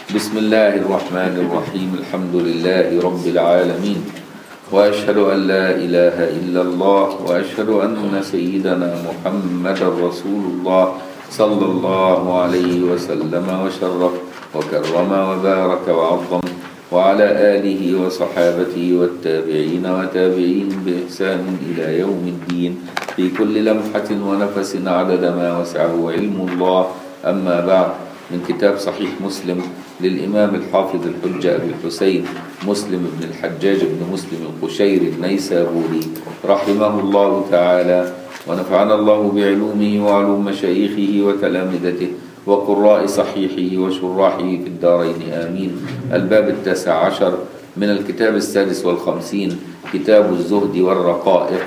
بسم الله الرحمن الرحيم. الحمد لله رب العالمين، وأشهد أن لا إله إلا الله، وأشهد أن سيدنا محمد رسول الله صلى الله عليه وسلم وشرف وكرم وبارك وعظم، وعلى آله وصحابته والتابعين وتابعين بإحسان إلى يوم الدين في كل لمحة ونفس عدد ما وسعه علم الله. أما بعد، من كتاب صحيح مسلم للإمام الحافظ الحجة أبي الحسين مسلم بن الحجاج بن مسلم القشيري النيسابوري رحمه الله تعالى، ونفعنا الله بعلومه وعلوم مشايخه وتلامذته وقراء صحيحه وشراحه في الدارين آمين. الباب 19 من الكتاب 56، كتاب الزهد والرقائق.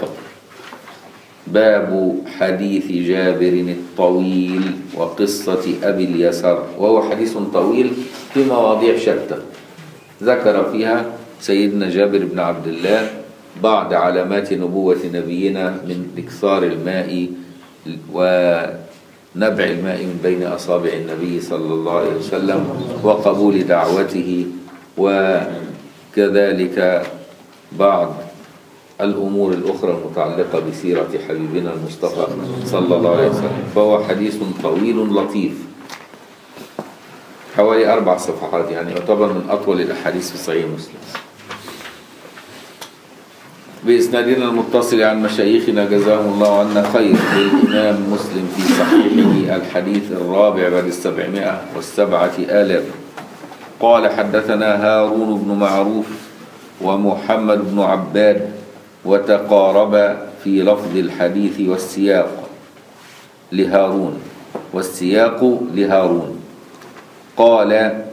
باب حديث جابر الطويل وقصة أبي اليسر، وهو حديث طويل في مواضيع شتى ذكر فيها سيدنا جابر بن عبد الله بعض علامات نبوة نبينا من إكثار الماء ونبع الماء من بين أصابع النبي صلى الله عليه وسلم وقبول دعوته، وكذلك بعض الأمور الأخرى المتعلقة بسيرة حبيبنا المصطفى صلى الله عليه وسلم. فهو حديث طويل لطيف حوالي 4 صفحات، يعني يعتبر من أطول الأحاديث في صحيح مسلم. بإسنادنا المتصل عن مشايخنا جزاهم الله عنا خير للإمام مسلم في صحيحه الحديث الرابع بعد 707 قال: حدثنا هارون بن معروف ومحمد بن عباد، وتقارب في لفظ الحديث والسياق لهارون قال: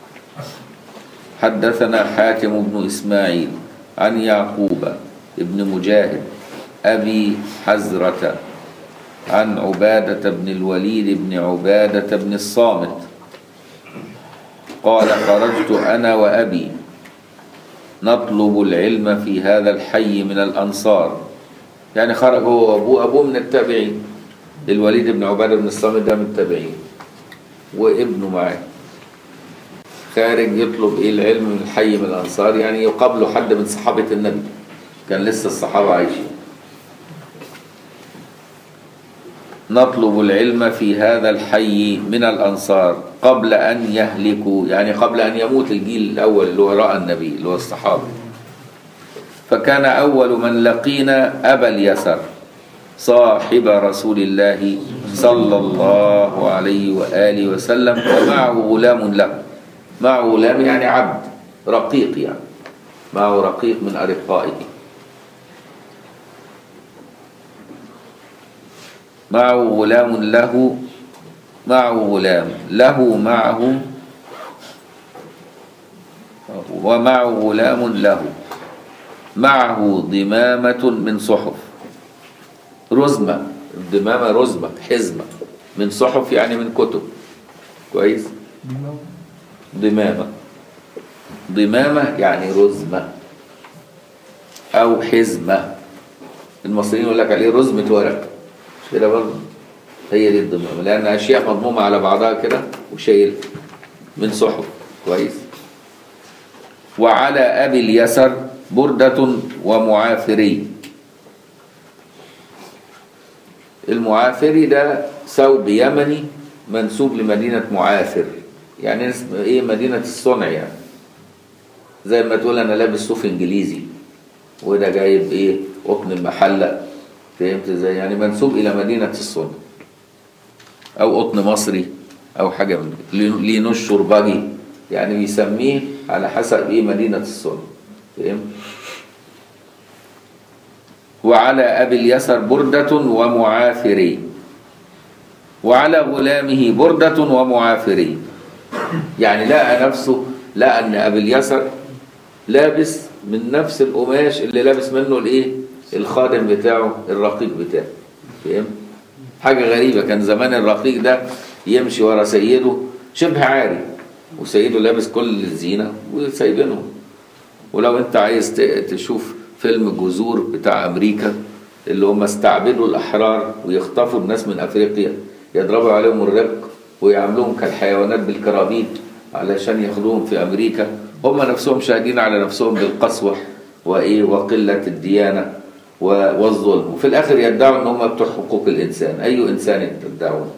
حدثنا حاتم بن إسماعيل عن يعقوب ابن مجاهد أبي حزرة عن عبادة بن الوليد بن عبادة بن الصامت قال: خرجت أنا وأبي نطلب العلم في هذا الحي من الأنصار. يعني خرج هو وأبوه من التابعين، الوليد بن عبادة بن الصامت ده من التابعين، وابنه معاه خارج يطلب العلم من الحي من الأنصار، يعني يقابله حد من صحابة النبي، كان لسه الصحابة عايشين. نطلب العلم في هذا الحي من الأنصار قبل أن يهلكوا، يعني قبل أن يموت الجيل الأول اللي هو رأى النبي اللي هو الصحابة. فكان أول من لقينا أبا اليسر صاحب رسول الله صلى الله عليه وآله وسلم، ومعه غلام له. معه غلام يعني عبد رقيق، يعني معه رقيق من أرقائه. معه غلام له ومعه غلام له معه ضمامة من صحف. رزمة، الضمامة رزمة، حزمة من صحف يعني من كتب. كويس؟ ضمامة يعني رزمة أو حزمة. المصريين يقول لك عليه رزمة ورق، مش كده برضه؟ هي دي الضمامة، لأن أشياء مضمومة على بعضها كده وشايل من صحف. كويس؟ وعلى أبي اليسر بردة ومعافري. المعافري ده ثوب يمني منسوب لمدينة معافر، يعني اسم ايه؟ مدينة الصنع، يعني زي ما تقول انا لابس صوف انجليزي وده جايب ايه؟ قطن المحلة. فهمت ازاي؟ يعني منسوب الى مدينة الصنع، او قطن مصري او حاجة من لينو الشربجي، يعني بيسميه على حسب ايه؟ مدينة الصنع. فهمت؟ وعلى أبي اليسر بردة ومعافري، وعلى غلامه بردة ومعافري. يعني لقى أن أبي اليسر لابس من نفس القماش اللي لابس منه الايه؟ الخادم بتاعه، الرقيق بتاعه. فهم؟ حاجة غريبة، كان زمان الرقيق ده يمشي ورا سيده شبه عاري، وسيده لابس كل الزينة وسايبينه. ولو انت عايز تشوف فيلم جذور بتاع أمريكا اللي هم استعبدوا الأحرار ويخطفوا الناس من أفريقيا، يضربوا عليهم الرق ويعملوهم كالحيوانات بالكرابيد علشان ياخدوهم في أمريكا، هم نفسهم شاهدين على نفسهم بالقسوة وقلة الديانة والظلم، وفي الآخر يدعوا أن هم بتوع حقوق الإنسان. أي إنسان تدعون؟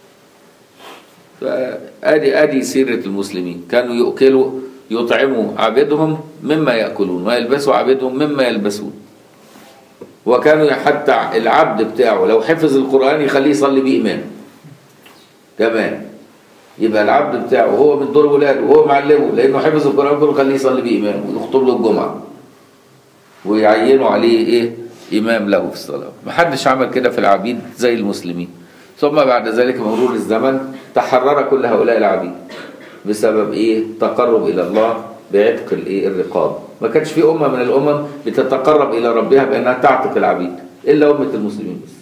فأدي سيرة المسلمين، كانوا يطعموا عبيدهم مما يأكلون ويلبسوا عبيدهم مما يلبسون. وكانوا حتى العبد بتاعه لو حفظ القرآن يخليه يصلي بيه إمام كمان، يبقى العبد بتاعه هو من دور ولاده وهو معلمه، لأنه حفظ القرآن كله يخليه يصلي بيه إمام ويخطب له الجمعة ويعينوا عليه إمام له في الصلاة. محدش عمل كده في العبيد زي المسلمين. ثم بعد ذلك مرور الزمن تحرر كل هؤلاء العبيد بسبب تقرب إلى الله بعتق الرقاب. ما كانش في أمة من الأمم بتتقرب إلى ربها بأنها تعتق العبيد إلا أمة المسلمين بس.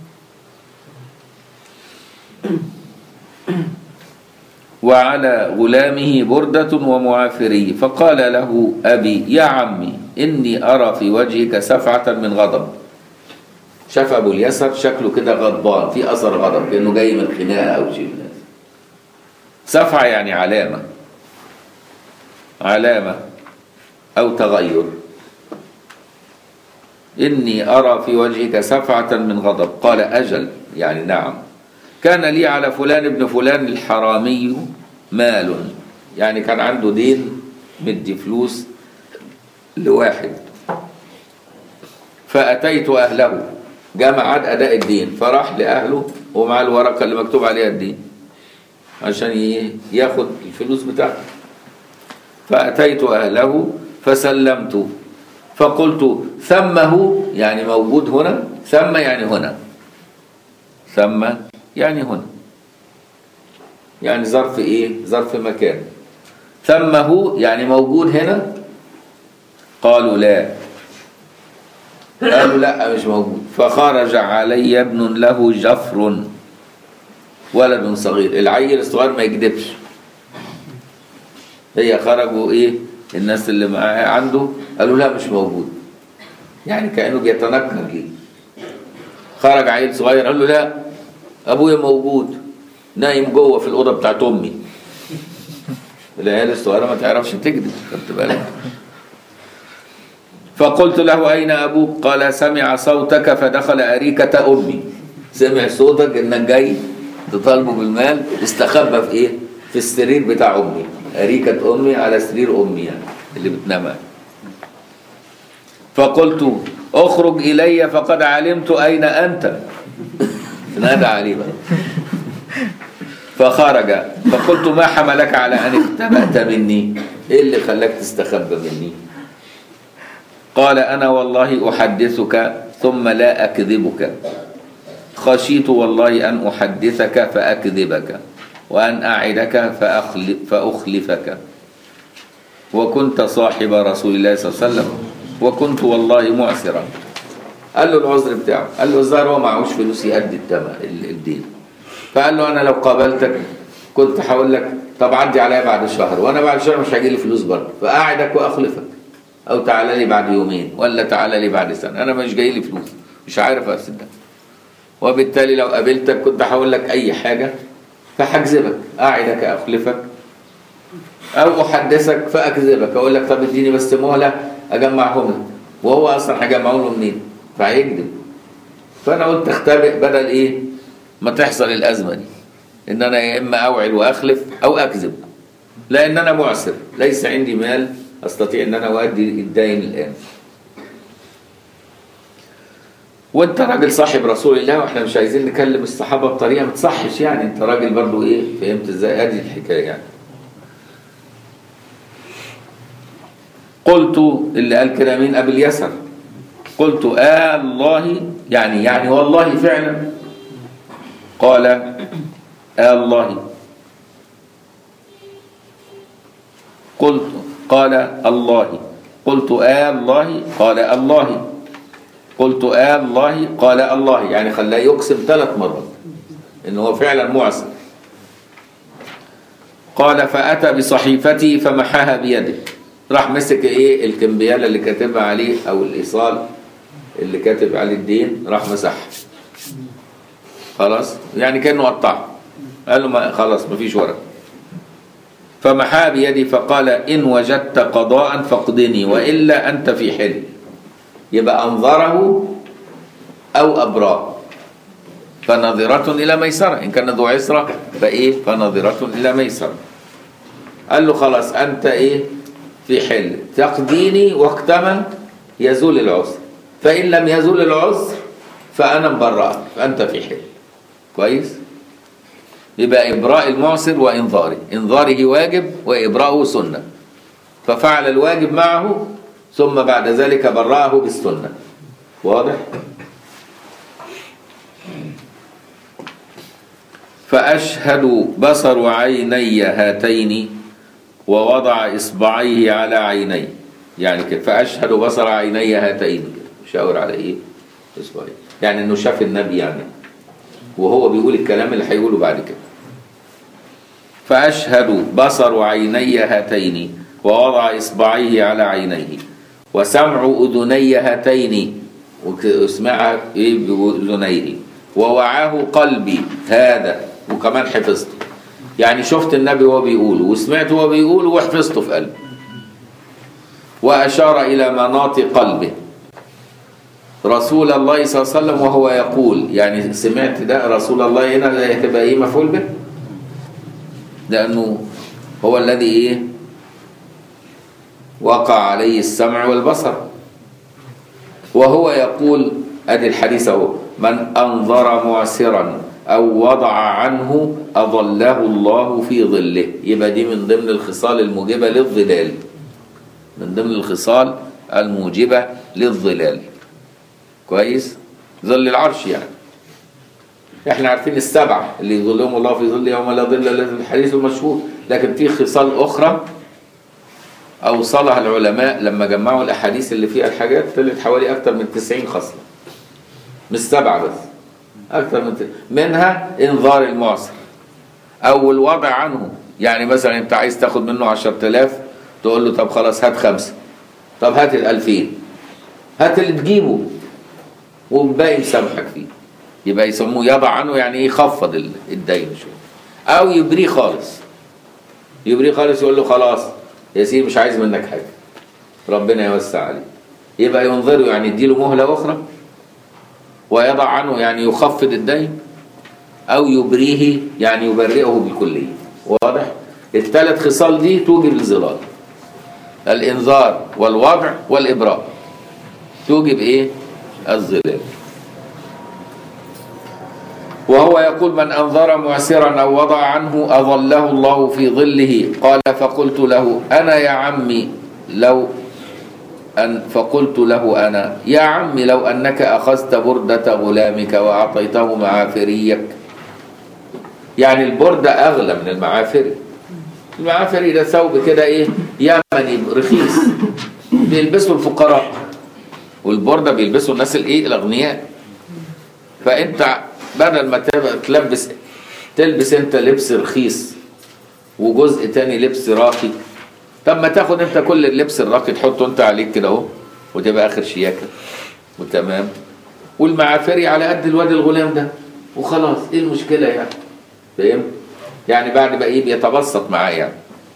وعلى غلامه بردة ومعافري، فقال له أبي يا عمي إني أرى في وجهك سفعة من غضب. شاف أبو اليسر شكله كده غضبان، في أثر غضب كأنه جاي من خناقة أو شيء من هذا. سفعة يعني علامة أو تغير. إني أرى في وجهك سفعة من غضب. قال أجل يعني نعم. كان لي على فلان ابن فلان الحرامي مال، يعني كان عنده دين مدي فلوس لواحد، فأتيت أهله، جاء ميعاد أداء الدين فراح لأهله ومع الورقة اللي مكتوب عليها الدين عشان ياخد الفلوس بتاعته. فأتيت أهله فسلمت فقلت ثمه يعني موجود هنا، ثم يعني هنا، ثم يعني هنا، يعني ظرف ظرف مكان. ثمه يعني موجود هنا. قالوا لا، قالوا لا مش موجود. فخرج علي ابن له جفر، ولد صغير. العيل الصغير ما يكذبش. هي خرجوا الناس اللي معاه عنده قالوا لا مش موجود، يعني كأنه بيتنكر ليه. خرج عيل صغير قال له لا ابويا موجود نايم جوه في الاوضه بتاعت امي. العيال الصغيره ما تعرفش تكذب، خدت بالك. فقلت له اين ابوك؟ قال سمع صوتك فدخل اريكه امي. سمع صوتك انك جاي تطالبه بالمال، استخبى في السرير بتاع امي. اريكه امي على سرير امي يعني اللي بتنام. فقلت اخرج الي فقد علمت اين انت. نادى عليه بقى. فخرج. فقلت ما حملك على ان اختبأت مني؟ ايه اللي خلاك تستخبى مني؟ قال انا والله احدثك ثم لا اكذبك، خشيت والله ان احدثك فاكذبك وان اعدك فاخلفك، وكنت صاحب رسول الله صلى الله عليه وسلم وكنت والله معسرا. قال له العذر بتاعه، قال له الظاهر هو معهوش فلوس يأدي الدين. فقال له انا لو قابلتك كنت هقول لك طب عدي عليا بعد شهر، وانا بعد شهر مش هيجي لي فلوس برضه، فاعدك واخلفك، او تعالى لي بعد يومين ولا تعالى لي بعد سنه، انا مش جاي لي فلوس مش عارف اسدها. وبالتالي لو قابلتك كنت هقول لك اي حاجه فهكذبك، اعدك اخلفك او احدثك فاكذبك، اقول لك طب اديني بس مهله اجمعهم لك، وهو اصلا هجمعهم له منين؟ فهيكذب. فانا قلت اختبئ بدل ما تحصل الازمه دي، ان انا يا اما اوعد واخلف او اكذب، لان انا معسر ليس عندي مال استطيع ان انا اؤدي الدين الان. وانت راجل صاحب رسول الله، واحنا مش عايزين نكلم الصحابه بطريقه ما تصحش، يعني انت راجل برضو فهمت ازاي؟ ادي الحكايه يعني. قلت اللي قال كده مين؟ ابي اليسر. قلت الله يعني والله فعلا. قال الله. قال الله. قلت الله. قال الله. قلت الله. قال الله، يعني خلاه يقسم 3 مرات إنه هو فعلا معسر. قال فأتى بصحيفتي فمحاها بيده، راح مسك الكمبيالة اللي كاتبها عليه أو الإيصال اللي كاتب عليه الدين، راح مسحها خلاص، يعني كأنه قطعه. قال له خلاص مفيش ورق. فمحى بيدي فقال إن وجدت قضاء فاقضني وإلا أنت في حل. يبقى أنظره أو أبراه، فنظرة إلى ميسرة، إن كان ذو عسرة فنظرة إلى ميسرة. قال له خلاص أنت في حل، تقضيني وقتما يزول العسر، فإن لم يزول العسر فأنا مبرأ، فأنت في حل. كويس؟ يبقى إبراء المعسر وإنظاره، إنظاره واجب وإبراءه سنة، ففعل الواجب معه ثم بعد ذلك برأه بالسنة. واضح؟ فأشهد بصر عيني هاتين ووضع إصبعيه على عيني، يعني كده فأشهد بصر عيني هاتين، شاور على إصبعيه، يعني إنه شاف النبي يعني، وهو بيقول الكلام اللي هيقوله بعد كده. فأشهد بصر عيني هاتين ووضع إصبعيه على عينيه وسمع أذني هاتين، واسمعها بأذنيه، ووعاه قلبي هذا، وكمان حفظته، يعني شفت النبي وهو بيقوله وسمعته وهو بيقوله وحفظته في قلبي. وأشار إلى مناط قلبه رسول الله صلى الله عليه وسلم وهو يقول، يعني سمعت ده رسول الله هنا هتبقى مفعول به، لأنه هو الذي وقع عليه السمع والبصر، وهو يقول ادي الحديث اهو: من انظر معسرا او وضع عنه اظله الله في ظله. يبقى دي من ضمن الخصال الموجبه للظلال، من ضمن الخصال الموجبه للظلال. كويس؟ ظل العرش يعني. احنا عارفين السبع اللي يظلهم الله في ظل يوم لا ظل الا ظله، الحديث المشهور، لكن في خصال اخرى اوصلها العلماء لما جمعوا الاحاديث اللي فيها الحاجات، طلعت حوالي اكثر من 90 خصله، مش 7 بس، اكثر من منها انذار المعسر او الوضع عنه. يعني مثلا انت عايز تاخد منه 10,000 تقول له طب خلاص هات 5، طب هات 2000، هات اللي تجيبه والباقي مسامحك فيه. يبقى يسموه يضع عنه، يعني يخفض الدين شويه، او يبريه خالص. يبريه خالص يقول له خلاص يا سيدي مش عايز منك حاجه، ربنا يوسع عليه. يبقى ينظره يعني يديله مهله اخرى، ويضع عنه يعني يخفض الدين، او يبريه يعني يبرئه بالكليه. واضح؟ ال3 خصال دي توجب الظلال: الانذار والوضع والابراء، توجب الظلال. وهو يقول: من أنظر معسرا أو وضع عنه أظله الله في ظله. قال فقلت له أنا يا عمي لو أنك أخذت بردة غلامك وأعطيته معافريك. يعني البردة أغلى من المعافري. المعافري ده ثوب كده يمني رخيص بيلبسه الفقراء، والبردة بيلبسه الناس الأغنياء. فأنت بدل ما تلبس انت لبس رخيص وجزء تاني لبس راقي، طب ما تاخد انت كل اللبس الراقي تحطه انت عليك كده اهو، وتبقى اخر شياكه وتمام، والمعافري على قد الواد الغلام ده وخلاص. ايه المشكله يعني؟ فاهم؟ يعني بعد بقى بيتبسط معاه يعني.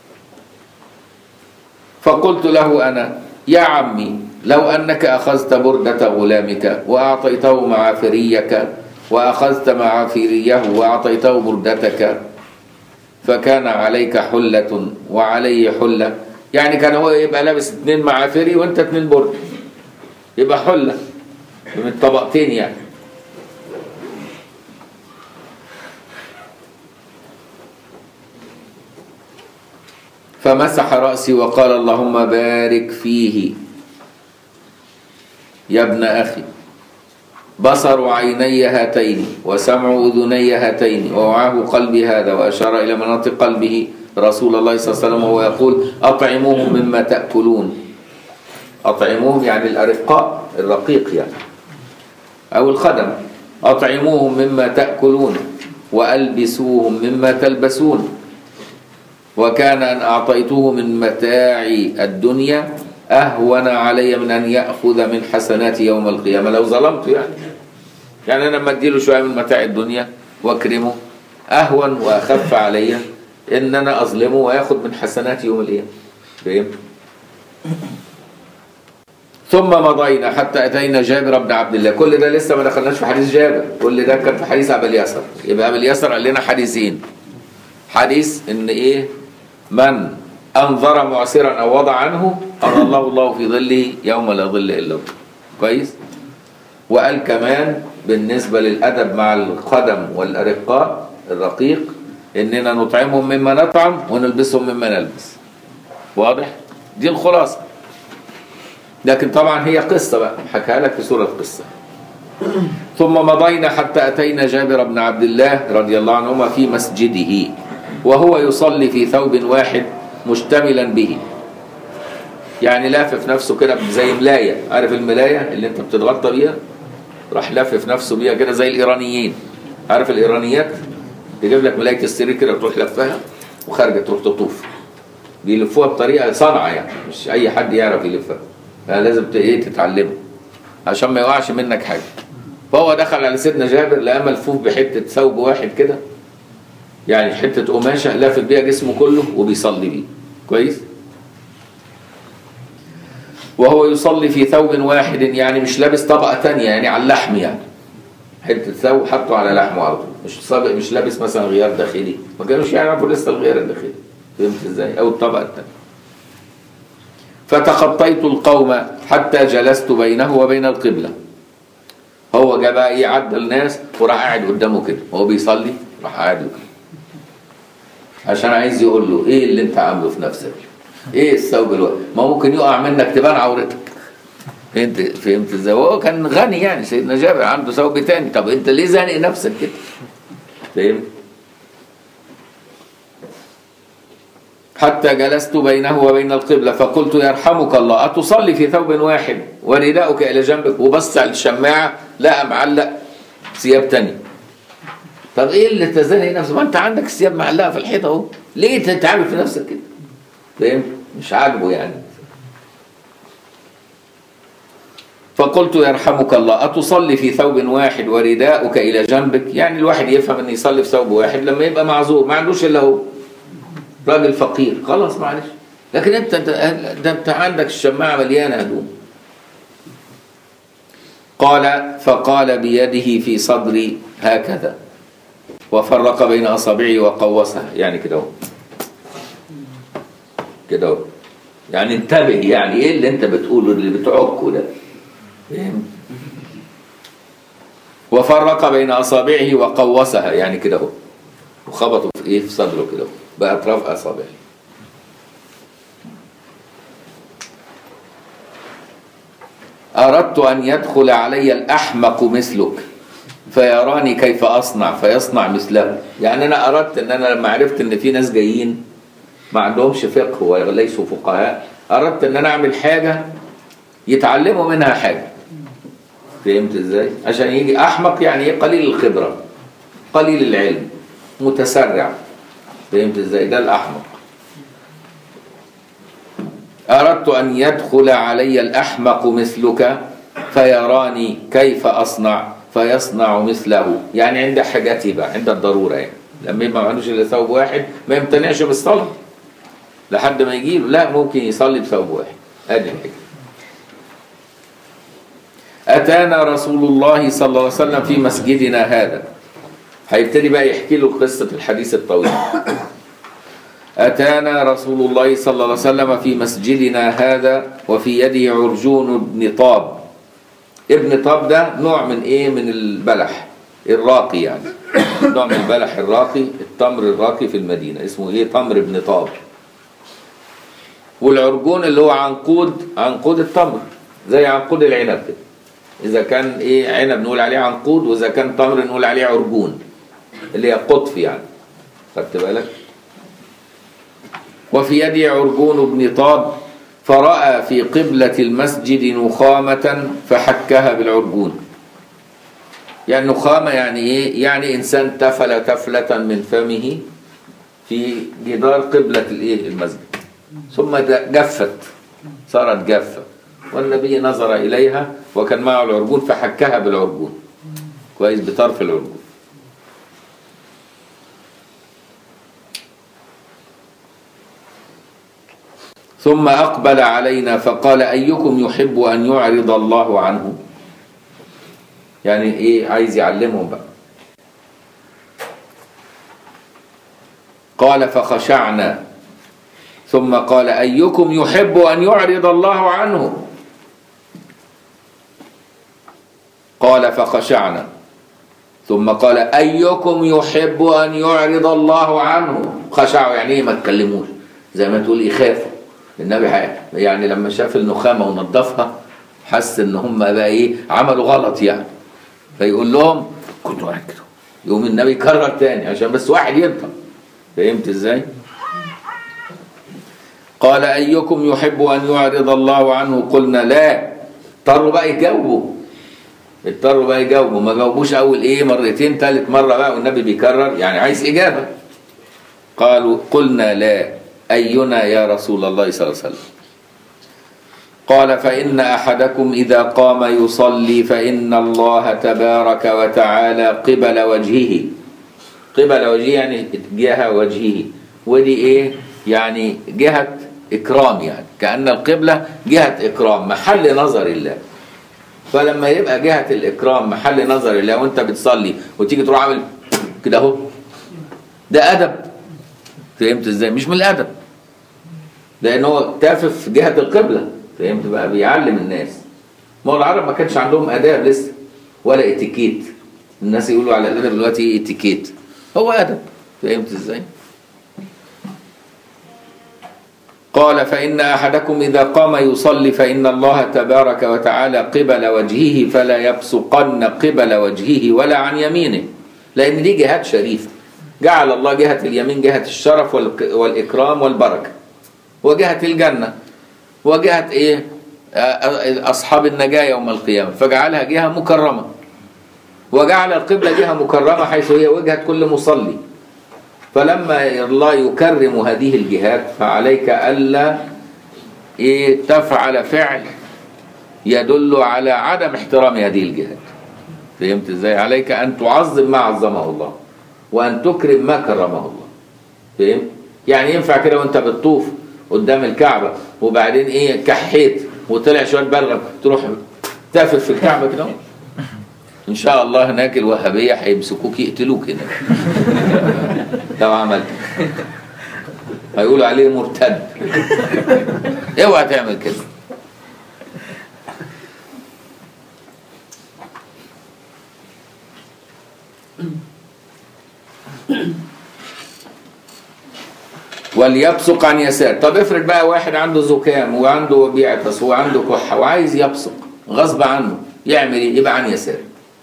فقلت له انا يا عمي لو انك اخذت برده غلامك واعطيته معافريك وأخذت معافيريه وأعطيته بردتك، فكان عليك حلة وعلي حلة. يعني كان هو يبقى لابس 2 معافري وانت 2 برد، يبقى حلة من طبقتين يعني. فمسح رأسي وقال اللهم بارك فيه يا ابن أخي، بصر عيني هاتين وسمع أذني هاتين ووعاه قلبي هذا. وأشار إلى مناطق قلبه رسول الله صلى الله عليه وسلم وهو يقول أطعموهم مما تأكلون. أطعموهم يعني الأرقاء، الرقيق يعني، أو الخدم. أطعموهم مما تأكلون وألبسوهم مما تلبسون. وكان أن أعطيته من متاع الدنيا أهون علي من أن يأخذ من حسنات يوم القيامة لو ظلمته يعني أنا لما أديله شوية من متاع الدنيا وأكرمه أهون وأخف علي ان انا اظلمه وياخد من حسناتي يوم القيامه. فاهم؟ ثم مضينا حتى اتينا جابر بن عبد الله. كل ده لسه ما دخلناش في حديث جابر، كل ده كان في حديث ابي اليسر. يبقى ابي اليسر قال لنا حديثين. حديث ان ايه؟ من انظر معسرا او وضع عنه اظله الله في ظله يوم لا ظل الا ظله. كويس؟ وقال كمان بالنسبه للادب مع القدم والارقاء الرقيق اننا نطعمهم مما نطعم ونلبسهم مما نلبس. واضح؟ دي الخلاصه. لكن طبعا هي قصه بقى، حكاها لك في سوره قصه. ثم مضينا حتى اتينا جابر بن عبد الله رضي الله عنهما في مسجده وهو يصلي في ثوب واحد مشتملا به، يعني لافف نفسه كده زي ملايه. عارف الملايه اللي انت بتتغطى بيها؟ راح لافف نفسه بيها كده زي الايرانيين. عارف الايرانيات؟ يجيب لك ملايه السرير كده وتروح لفها وخارجه تروح تطوف. بيلفوها بطريقه صنعه، يعني مش اي حد يعرف يلفها، لازم تتعلمه عشان ما يوقعش منك حاجه. فهو دخل على سيدنا جابر لقى ملفوف بحته ثوب واحد كده، يعني حته قماشه لافف بيها جسمه كله وبيصلي بيه. كويس؟ وهو يصلي في ثوب واحد، يعني مش لابس طبقه ثانيه، يعني على اللحم، يعني حته ثوب حطه على لحمه على طول، مش لابس مثلا غيار داخلي، ما كانوش يعرفوا لسه الغيار الداخلي. فهمت ازاي؟ او الطبقه الثانيه. فتخطيت القوم حتى جلست بينه وبين القبله. هو جاء بقى ايه؟ عدى الناس وراح قاعد قدامه كده وهو بيصلي، راح قاعد كده عشان عايز يقول له ايه اللي انت عامله في نفسك؟ ايه الثوب الواحد؟ ما ممكن يقع منك تبان عورتك. انت فهمت ازاي؟ هو كان غني يعني سيدنا جابر عنده ثوب تاني، طب انت ليه زانق نفسك كده؟ فهمت؟ حتى جلست بينه وبين القبلة فقلت يرحمك الله أتصلي في ثوب واحد ورداؤك إلى جنبك؟ وبص على الشماعة لقى معلق ثياب تاني. طب ايه اللي تزانق نفسك؟ ما انت عندك ثياب معلقة في الحيطة اهو، ليه تتعامل في نفسك كده؟ فهمت؟ مش عاجبه يعني. فقلت يرحمك الله أتصلي في ثوب واحد ورداؤك إلى جنبك؟ يعني الواحد يفهم أن يصلي في ثوب واحد لما يبقى معذور، ما عندوش إلا هو، راجل فقير، خلاص معلش. لكن انت عندك الشماعة مليانة هدوم. قال فقال بيده في صدري هكذا وفرق بين أصابعي وقوسها، يعني كده اهو كده اهو، يعني انتبه، يعني ايه اللي انت بتقوله اللي بتعكه ده؟ فاهم؟ وفرق بين أصابعه وقوسها، يعني كده اهو، وخبطوا في ايه؟ في صدره كده اهو بأطراف أصابعه. أردت أن يدخل علي الأحمق مثلك فيراني كيف أصنع فيصنع مثله. يعني أنا أردت أن أنا لما عرفت أن في ناس جايين ما عندهمش فقه وليسوا فقهاء، أردت أن أنا أعمل حاجة يتعلموا منها حاجة. فهمت إزاي؟ عشان يجي أحمق يعني إيه؟ قليل الخبرة، قليل العلم، متسرع. فهمت إزاي؟ ده الأحمق. أردت أن يدخل علي الأحمق مثلك فيراني كيف أصنع فيصنع مثله، يعني عند حاجتي بقى، عند الضرورة، يعني لما ما عندوش إلا ثوب واحد ما يمتنعش بالصلاة لحد ما يجيله، لا ممكن يصلي بثوب واحد. أدي الحكاية. أتانا رسول الله صلى الله عليه وسلم في مسجدنا هذا. هيبتدي بقى يحكي له قصة الحديث الطويل. أتانا رسول الله صلى الله عليه وسلم في مسجدنا هذا وفي يده عرجون ابن طاب. ابن طاب ده نوع من ايه؟ من البلح الراقي، يعني نوع من البلح الراقي، التمر الراقي في المدينة اسمه ايه؟ تمر ابن طاب. والعرجون اللي هو عنقود التمر، زي عنقود العنب كده. إذا كان ايه عنب نقول عليه عنقود، وإذا كان تمر نقول عليه عرجون، اللي هي قطف يعني. خدت بالك؟ وفي يدي عرجون ابن طاب فرأى في قبلة المسجد نخامة فحكها بالعرجون. يعني نخامة يعني ايه؟ يعني إنسان تفل تفلة من فمه في جدار قبلة الايه؟ المسجد، ثم جفت، صارت جافة، والنبي نظر إليها وكان معه العرجون فحكها بالعرجون. كويس؟ بطرف العرجون. ثم أقبل علينا فقال أيكم يحب أن يعرض الله عنه؟ يعني إيه؟ عايز يعلمهم بقى. قال فخشعنا ثم قال أيكم يحب أن يعرض الله عنه؟ قال فخشعنا ثم قال أيكم يحب أن يعرض الله عنه؟ خشعوا يعني إيه؟ ما تكلموش، زي ما تقول يخافوا. النبي يعني لما شاف النخامة ونظفها حس إن هم بقى إيه؟ عملوا غلط يعني، فيقول لهم كنتوا ركزوا. يقوم النبي يكرر تاني عشان بس واحد ينطق. فهمت إزاي؟ قال أيكم يحب أن يعرض الله عنه؟ قلنا لا. اضطروا بقى يجاوبوا، ما جاوبوش أول إيه مرتين، ثالث مرة بقى والنبي بيكرر يعني عايز إجابة. قلنا لا، أينا يا رسول الله صلى الله عليه وسلم؟ قال فإن أحدكم إذا قام يصلي فإن الله تبارك وتعالى قبل وجهه. قبل وجهه يعني جهة وجهه، ودي إيه يعني؟ جهة إكرام، يعني كأن القبلة جهة إكرام محل نظر الله. فلما يبقى جهة الإكرام محل نظر الله وانت بتصلي وتيجي تروح عامل كده اهو، ده أدب. فهمت ازاي؟ مش من الأدب، لأن هو تافف جهة القبلة. فهمت بقى؟ بيعلم الناس. ما هو العرب ما كانش عندهم آداب لسه ولا اتيكيت. الناس يقولوا على الأدب دلوقتي ايه اتيكيت، هو أدب. فهمت ازاي؟ قال فإن أحدكم إذا قام يصلي فإن الله تبارك وتعالى قبل وجهه فلا يبصقن قبل وجهه ولا عن يمينه، لأن دي جهات شريفة. جعل الله جهة اليمين جهة الشرف والإكرام والبركة، وجهة الجنة، وجهة إيه؟ أصحاب النجاة يوم القيامة، فجعلها جهة مكرمة. وجعل القبلة جهة مكرمة حيث هي وجهة كل مصلي. فلما الله يكرم هذه الجهات فعليك ألا تفعل فعل يدل على عدم احترام هذه الجهات. فهمت ازاي؟ عليك أن تعظم ما عظمه الله وأن تكرم ما كرمه الله. فهمت؟ يعني ينفع كده وانت بتطوف قدام الكعبة وبعدين كحيت وطلع شوية بلغم تروح تافف في الكعبة كده؟ إن شاء الله هناك الوهابية هيمسكوك يقتلوك هناك لو عملت، هيقولوا عليه مرتد. اوعى تعمل كده. وليبصق عن يسار. طب افرض بقى واحد عنده زكام وعنده بيعطس وعنده كحة وعايز يبصق غصب عنه، يعمل ايه؟ يبقى عن يسار.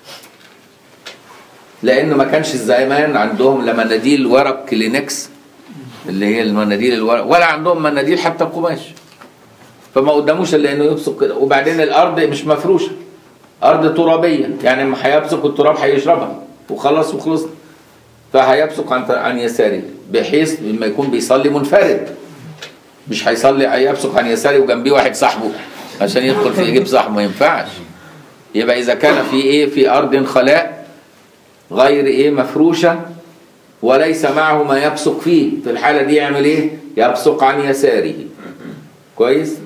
لأنه ما كانش زمان عندهم لا مناديل ورق كلينكس اللي هي المناديل الورق، ولا عندهم مناديل حتى قماش، فما قداموش الا انه يبصق كده. وبعدين الارض مش مفروشه، ارض ترابيه، يعني لما هيبصق التراب هيشربها وخلص وخلصنا. فهيبصق عن يساره بحيث لما يكون بيصلي منفرد، مش هيبصق عن يساره وجنبيه واحد صاحبه عشان يدخل في يجيب صاحبه، ما ينفعش. يبقى اذا كان في في ارض خلاء غير مفروشة وليس معه ما يبصق فيه، في الحالة دي يعمل ايه؟ يبصق عن يساره. كويس؟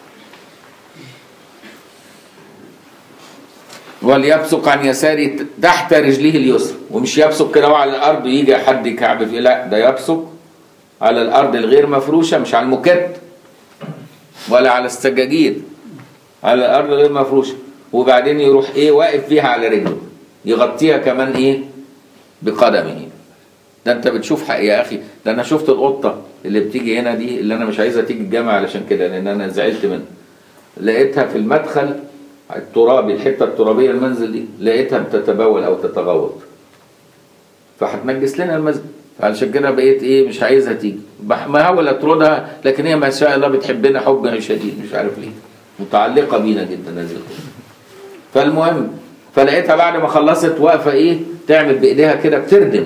وليبصق عن يساره تحت رجله اليسرى، ومش يبصق كده على الارض ويجي حد يكعب فيه، لا، ده يبصق على الارض الغير مفروشة، مش على المكت ولا على السجاجيد، على الارض الغير مفروشة. وبعدين يروح واقف فيها على رجله، يغطيها كمان بقدمه. ده انت بتشوف يا اخي، ده انا شفت القطه اللي بتيجي هنا دي، اللي انا مش عايزها تيجي الجامعه علشان كده لان انا زعلت منها. لقيتها في المدخل الترابي، الحته الترابيه المنزل دي، لقيتها بتتبول او تتغوط، فهتنجس لنا المسجد. علشان كده بقيت مش عايزها تيجي، بحاول اطردها، لكن هي ما شاء الله بتحبنا حب شديد، مش عارف ليه، متعلقه بينا جدا هذه القطه. فالمهم فلقيتها بعد ما خلصت واقفه تعمل بايديها كده،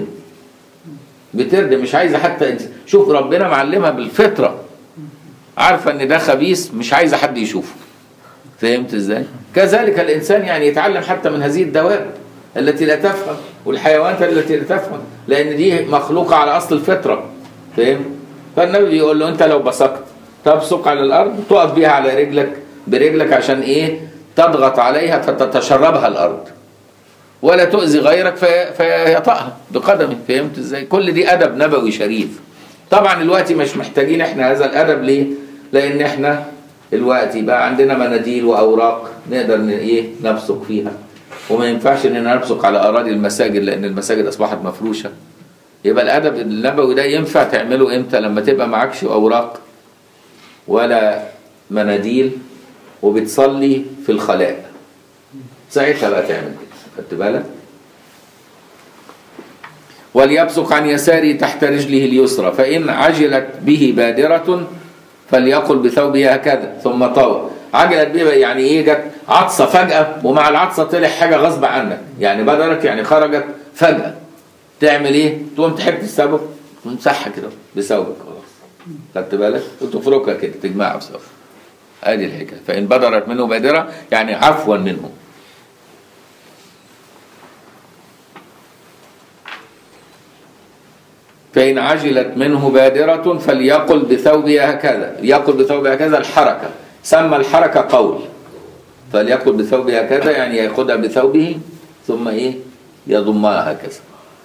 بتردم، مش عايزه حتى. شوف ربنا معلمها بالفطره، عارفه ان ده خبيث، مش عايزه حد يشوفه. فهمت ازاي؟ كذلك الانسان يعني يتعلم حتى من هذه الدواب التي لا تفهم والحيوانات التي لا تفهم، لان دي مخلوقه على اصل الفطره. فهم؟ فالنبي بيقول له انت لو بصقت تبصق على الارض، تقف بيها على رجلك برجلك عشان ايه؟ تضغط عليها فتتشربها الارض، ولا تؤذي غيرك فيطأها بقدمه. فهمت ازاي؟ كل دي ادب نبوي شريف. طبعا الوقت مش محتاجين احنا هذا الادب. ليه؟ لان احنا الوقت بقى عندنا مناديل واوراق نقدر ايه نبصق فيها، وما ينفعش اننا نبصق على اراضي المساجد لان المساجد اصبحت مفروشه. يبقى الادب النبوي ده ينفع تعمله امتى؟ لما تبقى معكش اوراق ولا مناديل وبتصلي في الخلاء، ساعتها بقى تعمل كده. خدت بالك؟ وليبصق عن يساره تحت رجله اليسرى، فإن عجلت به بادرة فليقل بثوبه هكذا ثم طوى. عجلت به يعني ايه؟ جت عطسه فجأة، ومع العطسه طلع حاجه غصب عنك، يعني بدرت يعني خرجت فجأة. تعمل ايه؟ تقوم تحب الثوب وتمسحها كده بثوبك خلاص. خدت بالك؟ وتفركها كده تجمعها بثوبك. ادي الحكايه. فإن بدرت منه بادرة يعني عفوا منه. فإن عجلت منه بادرة فليقل بثوبه هكذا. يقل بثوبه هكذا الحركة، سمى الحركة قول. فليقل بثوبه هكذا يعني يأخذها بثوبه ثم ايه؟ يضمها هكذا.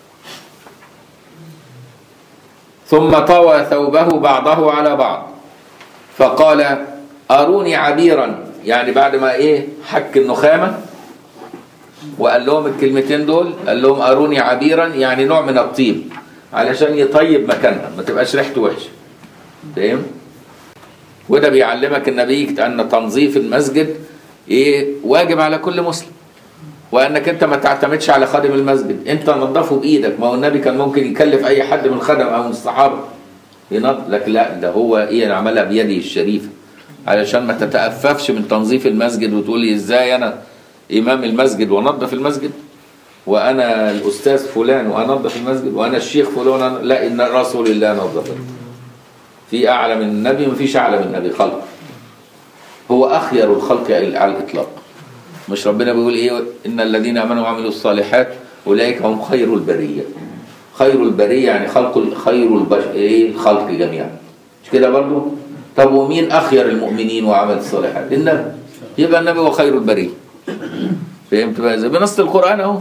ثم طوى ثوبه بعضه على بعض فقال أروني عبيرا، يعني بعد ما ايه حك النخامة وقال لهم الكلمتين دول، قال لهم أروني عبيرا يعني نوع من الطيب علشان يطيب مكانها ما تبقاش ريحته وحشه. فاهم؟ وده بيعلمك النبي ان تنظيف المسجد ايه واجب على كل مسلم، وانك انت ما تعتمدش على خادم المسجد، انت نظفه بايدك. ما هو النبي كان ممكن يكلف اي حد من الخدم او من الصحابه ينظف، لك لا، ده هو ايه عملها بيده الشريفه علشان ما تتأففش من تنظيف المسجد وتقول لي ازاي انا امام المسجد وانظف المسجد، وانا الاستاذ فلان وانظف المسجد، وانا الشيخ فلان. لا، ان رسول الله نظف. في اعلى من النبي؟ ما فيش اعلى من النبي خلق. هو اخير الخلق على الاطلاق. مش ربنا بيقول ايه؟ ان الذين امنوا وعملوا الصالحات اولئك هم خير البريه. خير البريه يعني خير البشر، ايه الخلق جميعا. مش كده برضه؟ طب ومين اخير المؤمنين وعمل الصالحات؟ النبي. يبقى النبي هو خير البريه. فهمت بقى ازاي؟ بنص القران اهو.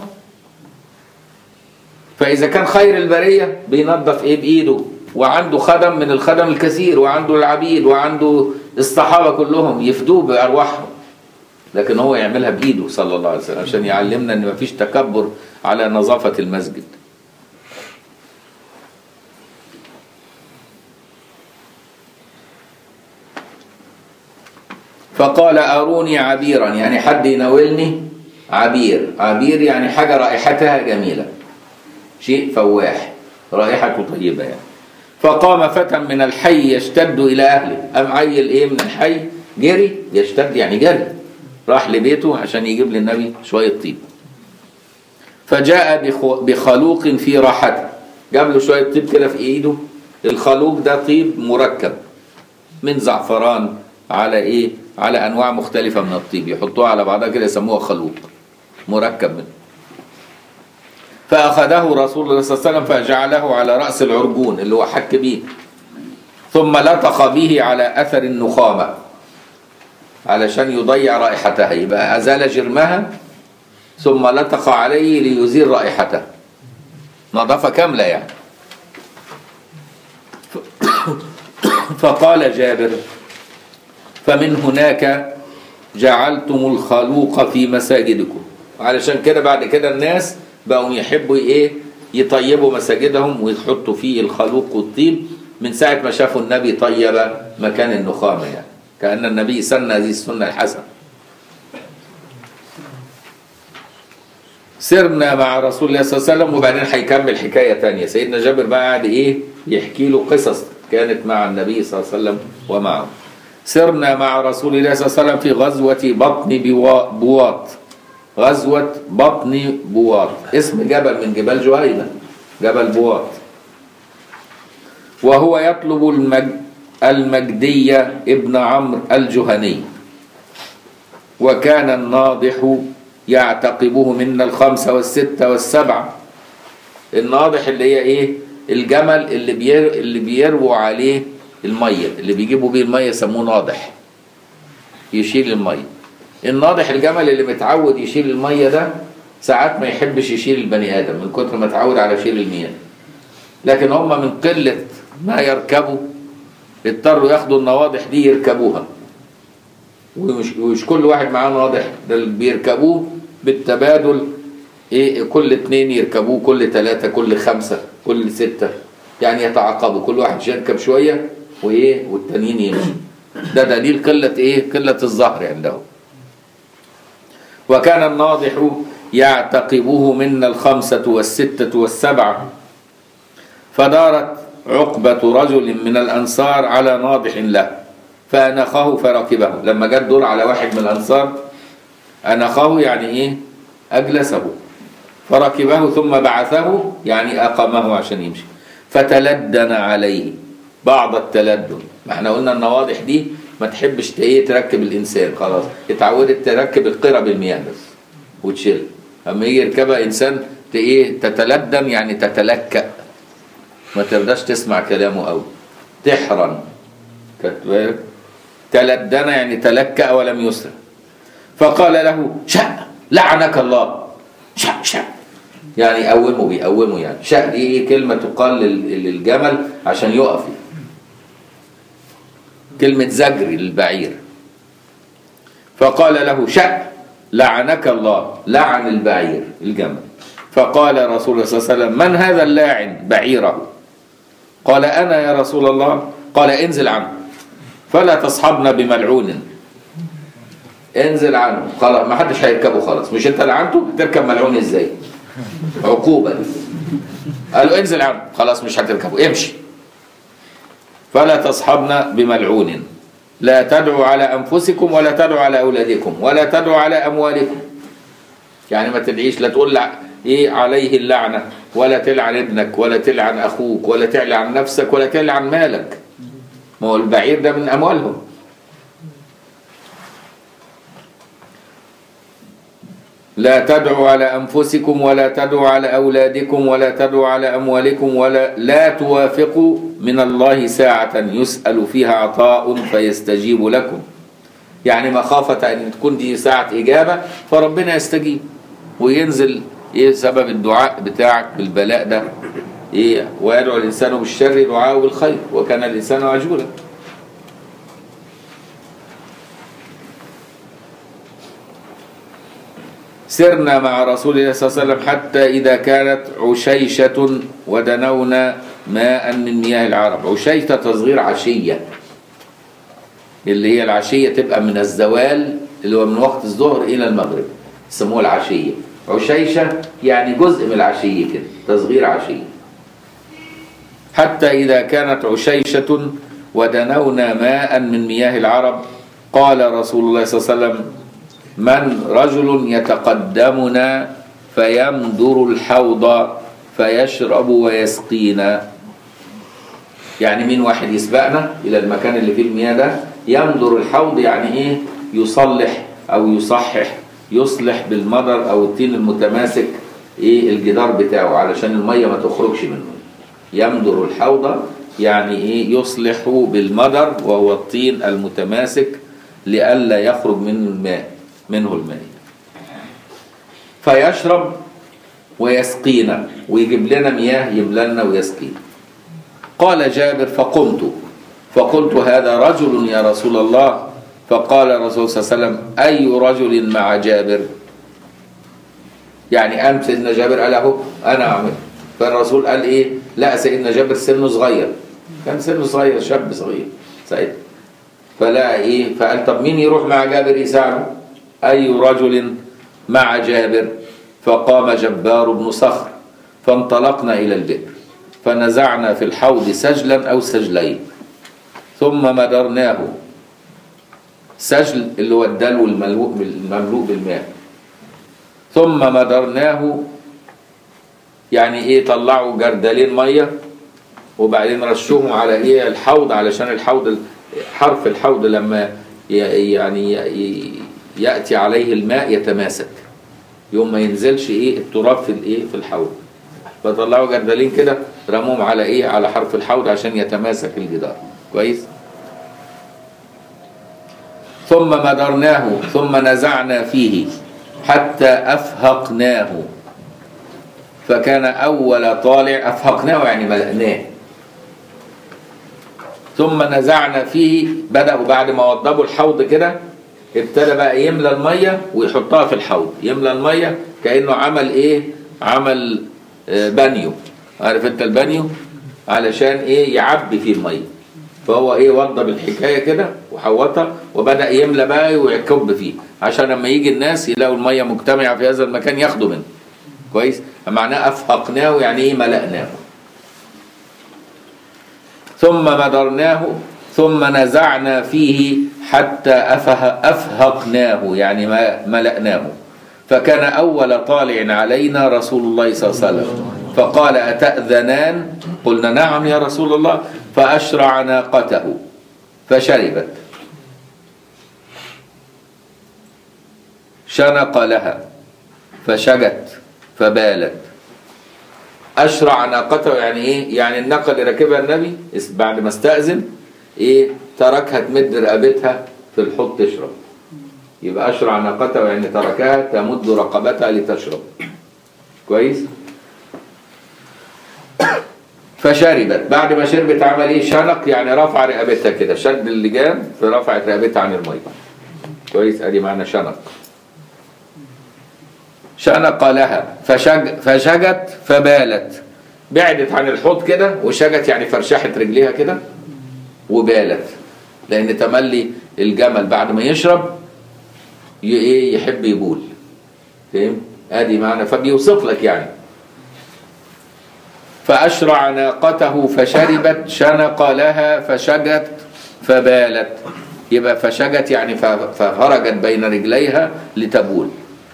فإذا كان خير البرية بينظف إيه بإيده، وعنده خدم من الخدم الكثير، وعنده العبيد، وعنده الصحابة كلهم يفدوه بأرواحهم، لكن هو يعملها بإيده صلى الله عليه وسلم عشان يعلمنا أن مفيش تكبر على نظافة المسجد. فقال أروني عبيرا يعني حد يناولني عبير. عبير يعني حاجة رائحتها جميلة، شيء فواح رائحته طيبة يعني. فقام فتى من الحي يشتد إلى أهله. أم عيل إيه من الحي جري، يشتد يعني جري، راح لبيته عشان يجيب للنبي شوية طيب. فجاء بخلوق في راحته، جاب له شوية طيب كده في إيده. الخلوق ده طيب مركب من زعفران على إيه، على أنواع مختلفة من الطيب، يحطوها على بعضها كده يسموها خلوق مركب منه. فأخذه رسول الله صلى الله عليه وسلم فجعله على رأس العرجون اللي هو حك به، ثم لطخ به على أثر النخامة علشان يضيع رائحتها، يبقى أزال جرمها ثم لطخ عليه ليزيل رائحتها، نظافة كاملة يعني. فقال جابر فمن هناك جعلتم الخلوق في مساجدكم. علشان كده بعد كده الناس بقوا يحبوا ايه يطيبوا مساجدهم ويحطوا فيه الخلوق والطيب من ساعة ما شافوا النبي طيب مكان النخامة، يعني كأن النبي سن هذه السنة الحسنة. سرنا مع رسول الله صلى الله عليه وسلم، وبعدين هيكمل حكاية تانية. سيدنا جابر بقى قاعد ايه يحكي له قصص كانت مع النبي صلى الله عليه وسلم ومعه. سرنا مع رسول الله صلى الله عليه وسلم في غزوة بطن بواط. غزوة بطن بواط اسم جبل من جبال جهينة، جبل بواط. وهو يطلب المجدية ابن عمرو الجهني، وكان الناضح يعتقبه منا 5 و6 و7. الناضح اللي هي ايه الجمل اللي بيرووا عليه المية اللي بيجيبوا بيه المية يسموه ناضح، يشيل المية. الناضح الجمل اللي متعود يشيل المية ده ساعات ما يحبش يشيل البني آدم من كتر ما اتعود على شيل المياه، لكن هم من قلة ما يركبوا اضطروا ياخدوا النواضح دي يركبوها، ومش كل واحد معاه ناضح، ده اللي بيركبوه بالتبادل، كل 2 يركبوه، كل 3، كل 5، كل 6، يعني يتعاقبوا، كل واحد يركب شوية والتانيين يمشي. ده دليل قلة الظهر عندهم. وكان الناضح يعتقبه منا 5 و6 و7. فدارت عقبة رجل من الأنصار على ناضح له فأنخه فركبه. لما جت دور على واحد من الأنصار أنخه يعني أجلسه، فركبه ثم بعثه يعني أقامه عشان يمشي. فتلدن عليه بعض التلدن. ما احنا قلنا النواضح دي ما تحبش تركب الإنسان، خلاص اتعودت تركب القرب المياه بس وتشيل. أما يجي يركبها إنسان تتلدن يعني تتلكأ، ما ترضاش تسمع كلامه أوي، تحرن. تلدن يعني تلكأ ولم يسرع. فقال له شأ لعنك الله، شأ يعني بيقومه يعني. شأ دي كلمة تقال للجمل عشان يقف، كلمة زجر للبعير. فقال له شأ لعنك الله، لعن البعير الجمل. فقال رسول الله صلى الله عليه وسلم من هذا اللاعن بعيره؟ قال أنا يا رسول الله. قال انزل عنه فلا تصحبنا بملعون. انزل عنه خلاص، ما حدش هيركبه خلاص، مش انت لعنته، تركب ملعون ازاي؟ عقوبة. قال له انزل عنه خلاص مش هتركبه، امشي. فلا تصحبنا بملعون، لا تدعوا على أنفسكم ولا تدعوا على أولادكم ولا تدعوا على أموالكم. يعني ما تدعيش، لا تقول عليه اللعنة، ولا تلعن ابنك، ولا تلعن أخوك، ولا تلعن نفسك، ولا تلعن مالك. ما هو البعير ده من أموالهم. لا تدعوا على أنفسكم ولا تدعوا على أولادكم ولا تدعوا على أموالكم لا توافقوا من الله ساعة يسأل فيها عطاء فيستجيب لكم. يعني مخافة أن تكون دي ساعة إجابة فربنا يستجيب وينزل سبب الدعاء بتاعك بالبلاء ده. ويدعو الإنسان بالشر دعاءه بالخير وكان الإنسان عجولا. سرنا مع رسول الله صلى الله عليه وسلم حتى إذا كانت عشيشة ودنونا ماء من مياه العرب. عشيشة تصغير عشية، اللي هي العشية تبقى من الزوال اللي هو من وقت الظهر إلى المغرب يسموها العشية. عشيشة يعني جزء من العشية كده، تصغير عشية. حتى إذا كانت عشيشة ودنونا ماء من مياه العرب قال رسول الله صلى الله عليه وسلم من رجل يتقدمنا فيمدر الحوض فيشرب ويسقينا. يعني مين واحد يسبقنا إلى المكان اللي فيه المياه ده. يمدر الحوض يعني يصلح أو يصحح، يصلح بالمدر أو الطين المتماسك الجدار بتاعه علشان المية ما تخرجش منه. يمدر الحوض يعني يصلح بالمدر وهو الطين المتماسك لئلا يخرج منه الماء. فيشرب ويسقينا، ويجيب لنا مياه يملنا ويسقينا. قال جابر فقلت هذا رجل يا رسول الله. فقال الرسول صلى الله عليه وسلم أي رجل مع جابر؟ يعني أنت سيدنا جابر قال له أنا أعمل. فالرسول قال لا سيدنا جابر سنه صغير، كان سنه صغير، شاب صغير سيد. فلا فقال طب مين يروح مع جابر يساعده؟ أي رجل مع جابر؟ فقام جبار بن صخر فانطلقنا إلى البئر فنزعنا في الحوض سجلا أو سجلين ثم مدرناه. سجل اللي هو الدلو المملوء بالماء. ثم مدرناه يعني طلعوا جردلين مية وبعدين رشوهم على الحوض علشان الحوض حرف الحوض لما يعني يأتي عليه الماء يتماسك يوم ما ينزلش التراب في الحوض. فطلعوا جردلين كده رموهم على على حرف الحوض عشان يتماسك الجدار كويس. ثم مدرناه ثم نزعنا فيه حتى أفهقناه فكان أول طالع. أفهقناه يعني ملأناه. ثم نزعنا فيه، بدأوا بعد ما وضبوا الحوض كده ابتدى بقى يملى المية ويحطها في الحوض. يملى المية كأنه عمل ايه؟ عمل بانيو. عارف انت البانيو؟ علشان ايه؟ يعبي فيه المية. فهو ايه؟ وضب الحكاية كده وحوطها وبدأ يملى بقى ويكب فيه عشان لما يجي الناس يلاقوا المية مجتمعة في هذا المكان ياخدوا منه. كويس. معناه أفهقناه يعني ايه؟ ملأناه. ثم مدرناه ثم نزعنا فيه حتى أفهقناه يعني ملأناه فكان أول طالع علينا رسول الله صلى الله عليه وسلم فقال أتأذنان؟ قلنا نعم يا رسول الله. فأشرع ناقته فشربت، شنق لها فشجت فبالت. أشرع ناقته يعني إيه؟ يعني الناقة اللي راكبها النبي بعد ما استأذن إيه؟ تركها تمد رقبتها في الحوض تشرب. يبقى أشرع ناقته يعني تركها تمد رقبتها لتشرب. كويس. فشربت. بعد ما شربت عمل إيه؟ شنق يعني رفع رقبتها كده، شد اللجام فرفعت رقبتها عن المية. كويس. أدي معنى شنق. شنق لها فشجت فبالت. بعدت عن الحوض كده، وشجت يعني فرشحت رجليها كده وبالت، لأن تملي الجمل بعد ما يشرب ايه؟ يحب يبول. فهم؟ ادي معنى. فبيوصف لك يعني. فأشرع ناقته فشربت، شنق لها فشجت فبالت. يبقى فشجت يعني فخرجت بين رجليها لتبول.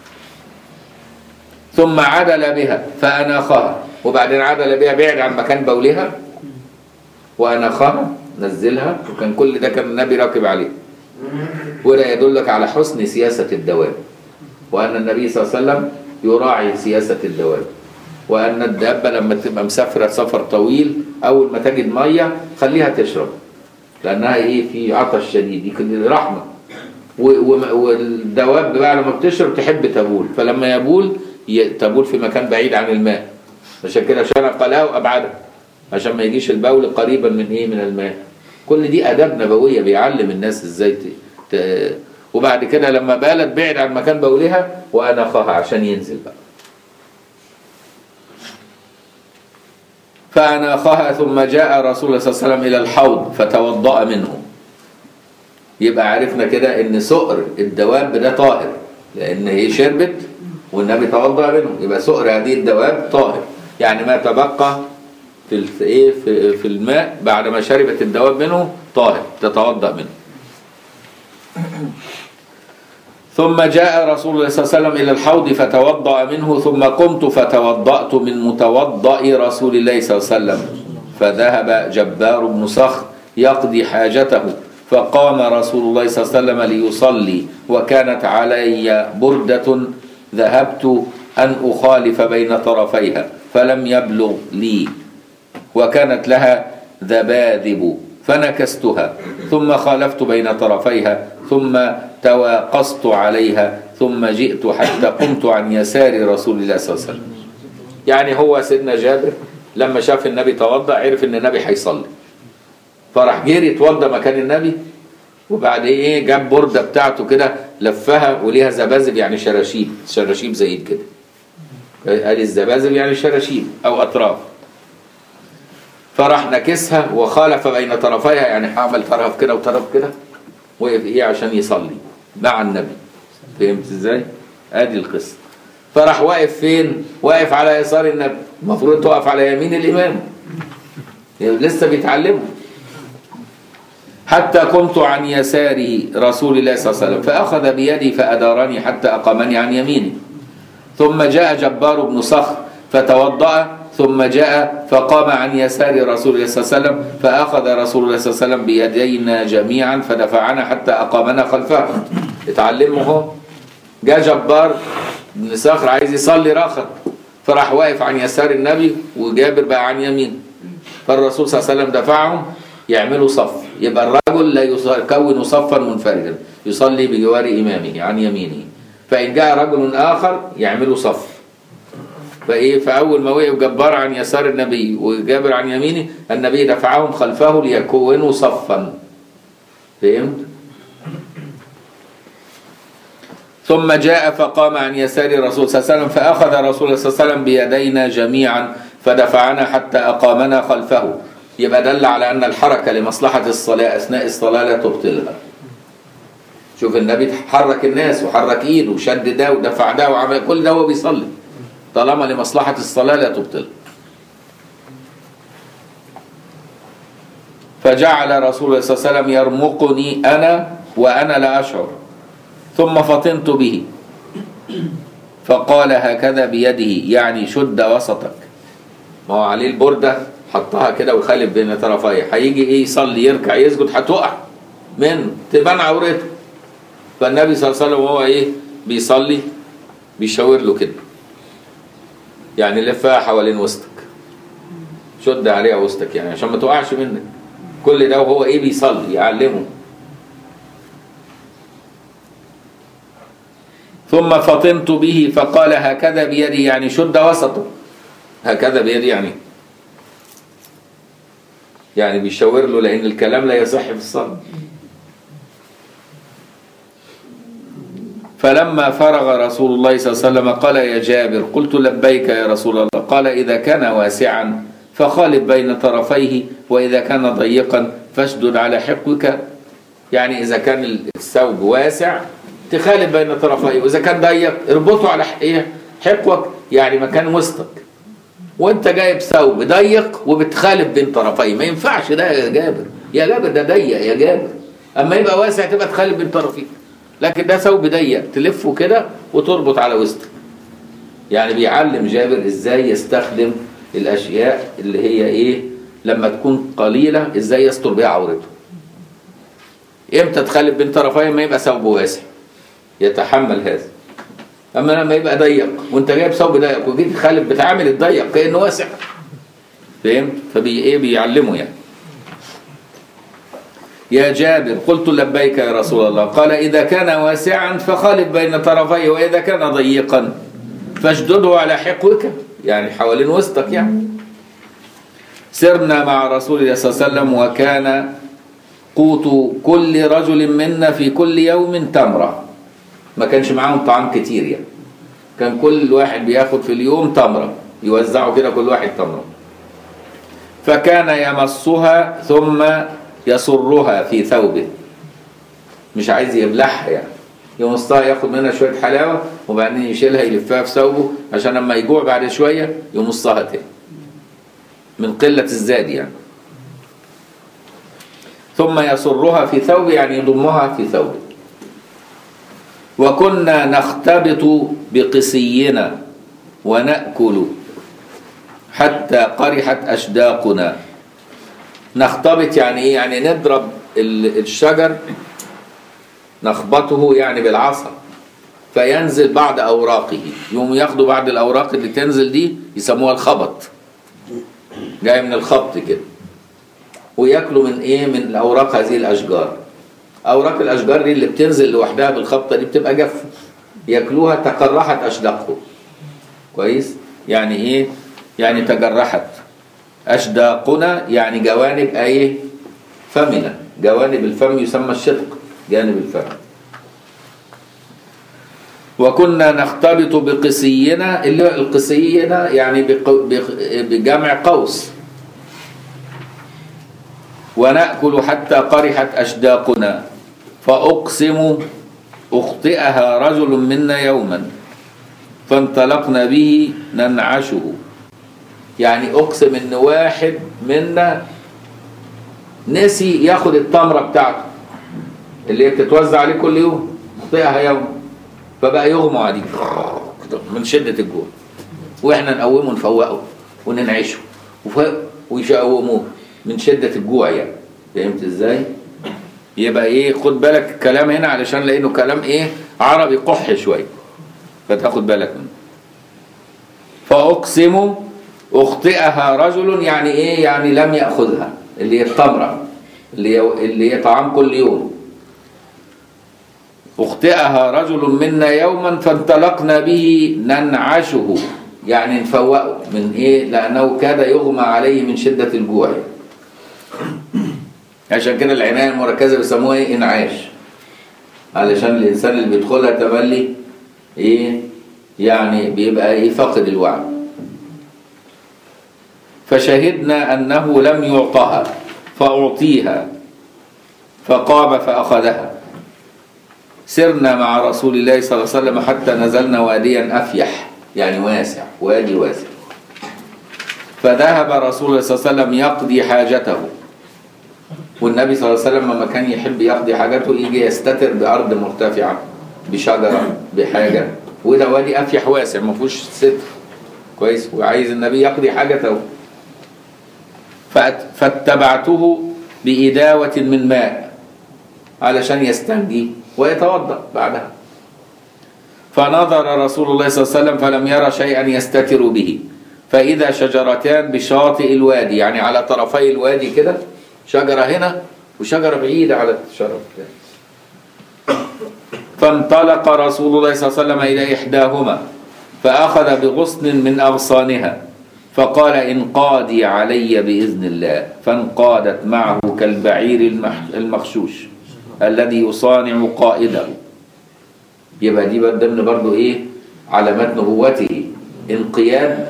ثم عدل بها فأناخها. وبعدين عدل بها، بعد عن مكان بولها وأناخها، نزلها. وكان كل ده كان النبي راكب عليه. وده يدلك على حسن سياسة الدواب، وأن النبي صلى الله عليه وسلم يراعي سياسة الدواب، وأن الدابة لما تبقى مسافرة سفر طويل أول ما تجد مية خليها تشرب، لأنها إيه؟ في عطش شديد. دي رحمة. والدواب بقى لما بتشرب تحب تبول، فلما يبول تبول في مكان بعيد عن الماء. عشان كده شنق لها وأبعدها عشان ما يجيش البول قريبا من إيه؟ من الماء. كل دي آداب نبوية بيعلم الناس إزاي وبعد كده لما بالت بعد عن مكان بولها وأناخها عشان ينزل بقى. فأناخها ثم جاء رسول الله صلى الله عليه وسلم إلى الحوض فتوضأ منه. يبقى عرفنا كده إن سؤر الدواب ده طاهر، لأن هي شربت والنبي توضأ منه. يبقى سؤر هذه الدواب طاهر، يعني ما تبقى في الماء بعد ما شربت الدواب منه طاهر تتوضأ منه. ثم جاء رسول الله صلى الله عليه وسلم إلى الحوض فتوضأ منه ثم قمت فتوضأت من متوضأ رسول الله صلى الله عليه وسلم. فذهب جبار بن صخر يقضي حاجته فقام رسول الله صلى الله عليه وسلم ليصلي وكانت علي بردة ذهبت أن أخالف بين طرفيها فلم يبلغ لي وكانت لها ذباذب فنكستها ثم خالفت بين طرفيها ثم تواقصت عليها ثم جئت حتى قمت عن يسار رسول الله صلى الله عليه وسلم. يعني هو سيدنا جابر لما شاف النبي توضأ عرف ان النبي هيصلي، فراح جري يتوضأ مكان النبي، وبعد ايه جاب بردة بتاعته كده لفها وليها زبازب يعني شراشيب زي كده. قال الزبازب يعني شراشيب او اطراف. فراح نكسها وخالف بين طرفيها، يعني عمل طرف كده وطرف كده، وقف ايه عشان يصلي مع النبي. فهمت ازاي؟ ادي القصه. فراح واقف فين؟ واقف على يسار النبي. المفروض تقف على يمين الامام، يعني لسه بيتعلموا. حتى قمت عن يسار رسول الله صلى الله عليه وسلم فاخذ بيدي فادارني حتى اقامني عن يميني. ثم جاء جبار بن صخر فتوضأ ثم جاء فقام عن يسار رسول الله صلى الله عليه وسلم فأخذ رسول الله صلى الله عليه وسلم بيدينا جميعا فدفعنا حتى أقامنا خلفه. اتعلموا هو. جاء جبار بن صخر عايز يصلي راخر، فراح واقف عن يسار النبي وجابر بقى عن يمين، فالرسول صلى الله عليه وسلم دفعهم يعملوا صف يبقى الرجل لا يكون صفا منفردا يصلي بجوار إمامه عن يمينه، فإن جاء رجل آخر يعملوا صف. فأول ما وقف جبار عن يسار النبي وجابر عن يمينه، النبي دفعهم خلفه ليكونوا صفا. فهمت؟ ثم جاء فقام عن يسار الرسول صلى الله عليه وسلم، فأخذ رسول الله صلى الله عليه وسلم بيدينا جميعا فدفعنا حتى أقامنا خلفه. يبقى دل على أن الحركة لمصلحة الصلاة أثناء الصلاة لا تبطلها. شوف النبي حرك الناس وحرك إيده وشد ده ودفع ده وعمل كل ده وهو بيصلي، طالما لمصلحة الصلاة لا تبطل. فجعل رسول الله صلى الله عليه وسلم يرمقني أنا وأنا لا أشعر، ثم فطنت به فقال هكذا بيده يعني شد وسطك. ما هو عليه البردة حطها كده وخالف بين طرفيه، هيجي ايه يصلي يركع يسجد هتقع منه تبان عورته. فالنبي صلى الله عليه وسلم وهو ايه بيصلي بيشاور له كده، يعني لفها حوالين وسطك، شد عليها وسطك يعني عشان ما تقعش منك. كل ده وهو ايه بيصلي يعلمه. ثم فطنت به فقال هكذا بيدي يعني شد وسطه. هكذا بيدي يعني بيشاور له، لأن الكلام لا يصح في الصلاة. فلما فرغ رسول الله صلى الله عليه وسلم قال يا جابر، قلت لبيك يا رسول الله. قال إذا كان واسعا فخالف بين طرفيه، وإذا كان ضيقا فاشدد على حقوك. يعني إذا كان الثوب واسع تخالف بين طرفيه، وإذا كان ضيق اربطه على حقوك يعني مكان وسطك. وانت جايب ثوب ضيق وبتخالف بين طرفيه، ما ينفعش ده يا جابر. يا جابر ده ضيق يا جابر، اما يبقى واسع تبقى تخالف بين طرفيه، لكن ده ثوب ضيق تلفه كده وتربط على وسطك. يعني بيعلم جابر ازاي يستخدم الاشياء اللي هي ايه لما تكون قليله ازاي يستر بها عورته. امتى تخالف بين طرفيه؟ ما يبقى ثوب واسع يتحمل هذا. اما لما يبقى ضيق وانت جايب ثوب ضيق وجيت تخالف بتعامل الضيق كانه واسع. فهمت؟ بيعلمه يعني. يا جابر قلت لبيك يا رسول الله. قال إذا كان واسعا فخالف بين طرفيه، وإذا كان ضيقا فاشدده على حقوك يعني حوالين وسطك يعني. سرنا مع رسول الله صلى الله عليه وسلم وكان قوت كل رجل منا في كل يوم تمرة. ما كانش معاهم طعام كتير يعني، كان كل واحد بياخد في اليوم تمرة، يوزعوا كده كل واحد تمرة. فكان يمصها ثم يصرها في ثوبه، مش عايز يبلعها يعني، يمصها ياخد منها شوية حلاوة وبعدين يشيلها يلفها في ثوبه عشان لما يجوع بعد شوية يمصها تاني من قلة الزاد يعني. ثم يصرها في ثوبه يعني يضمها في ثوبه. وكنا نختبط بقسينا ونأكل حتى قرحت أشداقنا. نختبط يعني ايه؟ يعني نضرب الشجر، نخبطه يعني بالعصا فينزل بعض أوراقه، يوم ياخدوا بعض الأوراق اللي تنزل دي يسموها الخبط، جاي من الخبط كده، ويأكلوا من ايه؟ من أوراق هذه الأشجار. أوراق الأشجار دي اللي بتنزل لوحدها بالخبطة دي بتبقى جافة، يأكلوها تقرحت أشداقه. كويس؟ يعني ايه؟ يعني تجرحت. أشداقنا يعني جوانب ايه؟ فمنا، جوانب الفم يسمى الشدق، جانب الفم. وكنا نختبط بقسينا، اللي القسينا يعني بجمع قوس. ونأكل حتى قرحت أشداقنا. فأقسم أخطئها رجل منا يوما فانطلقنا به ننعشه. يعني أقسم إن واحد منا نسي ياخد التمرة بتاعته اللي هي بتتوزع عليه كل يوم، أخطئها يوم فبقى يغمى عليه من شدة الجوع، وإحنا نقومه نفوقه وننعشه ويشقوموه من شدة الجوع يعني. فهمت إزاي؟ يبقى إيه؟ خد بالك الكلام هنا علشان لأنه كلام إيه؟ عربي قح شوية فتاخد بالك منه. فأقسم أخطئها رجل يعني إيه؟ يعني لم يأخذها اللي هي التمرة، اللي هي طعام كل يوم. اختئها رجل منا يوما فانطلقنا به ننعشه، يعني نفوقه من ايه؟ لانه كاد يغمى عليه من شدة الجوع. عشان كده العناية المركزة بيسموها ايه؟ انعاش، علشان الانسان اللي بيدخلها تملي ايه؟ يعني بيبقى ايه؟ فاقد الوعي. فشهدنا انه لم يعطها فاعطيها فقام فاخذها. سرنا مع رسول الله صلى الله عليه وسلم حتى نزلنا واديا افيح، يعني واسع، وادي واسع. فذهب رسول الله صلى الله عليه وسلم يقضي حاجته. والنبي صلى الله عليه وسلم لما كان يحب يقضي حاجته يجي يستتر بأرض مرتفعة، بشجرة، بحاجة، وده وادي أفيح واسع ما فيهوش ستر كويس، وعايز النبي يقضي حاجته. فاتبعته بإداوة من ماء علشان يستنجي ويتوضأ بعدها. فنظر رسول الله صلى الله عليه وسلم فلم يرى شيئا يستتر به، فإذا شجرتان بشاطئ الوادي، يعني على طرفي الوادي كده، شجرة هنا وشجرة بعيدة على الشرف. فانطلق رسول الله صلى الله عليه وسلم إلى إحداهما فأخذ بغصن من أغصانها فقال انقادي علي بإذن الله، فانقادت معه كالبعير المخشوش الذي يصانع قائده. يبقى دي ضمن برضو ايه؟ علامات نبوته، انقياد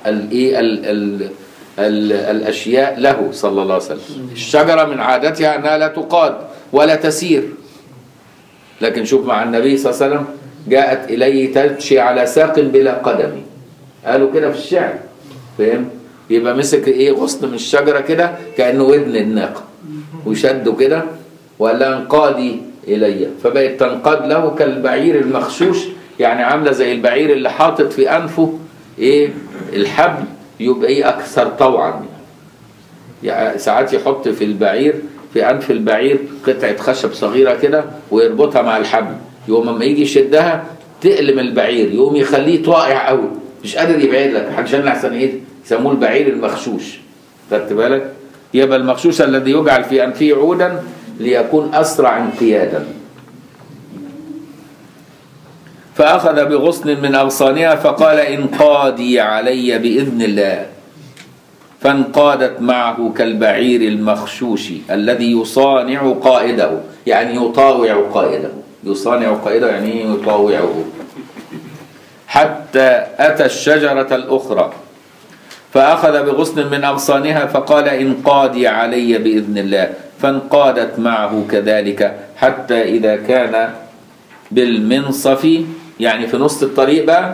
الاشياء له صلى الله عليه وسلم. الشجره من عادتها انها لا تقاد ولا تسير، لكن شوف مع النبي صلى الله عليه وسلم جاءت اليه تمشي على ساق بلا قدم، قالوا كده في الشعر، فاهم؟ يبقى مسك ايه؟ غصن من الشجره كده كانه ودن الناقه وشده كده وقال لها انقادي الي، فبقت تنقاد له كالبعير المخشوش، يعني عامله زي البعير اللي حاطط في انفه ايه؟ الحبل، يبقى ايه؟ اكثر طوعا. يعني ساعات يحط في البعير، في انف البعير قطعه خشب صغيره كده ويربطها مع الحبل، يقوم لما يجي يشدها تقلم البعير، يقوم يخليه طائع قوي مش قادر يبعد لك، عشان احسن ايه؟ يسموه البعير المخشوش. خدت بالك؟ يبقى المخشوش الذي يجعل في انفه عودا ليكون اسرع انقيادا. فأخذ بغصن من أغصانها فقال انقادي علي بإذن الله، فانقادت معه كالبعير المخشوش الذي يصانع قائده، يعني يطاوع قائده. يصانع قائده يعني يطاوعه. حتى أتى الشجرة الأخرى فأخذ بغصن من أغصانها فقال انقادي علي بإذن الله، فانقادت معه كذلك حتى إذا كان بالمنصف، يعني في نص الطريق بقى،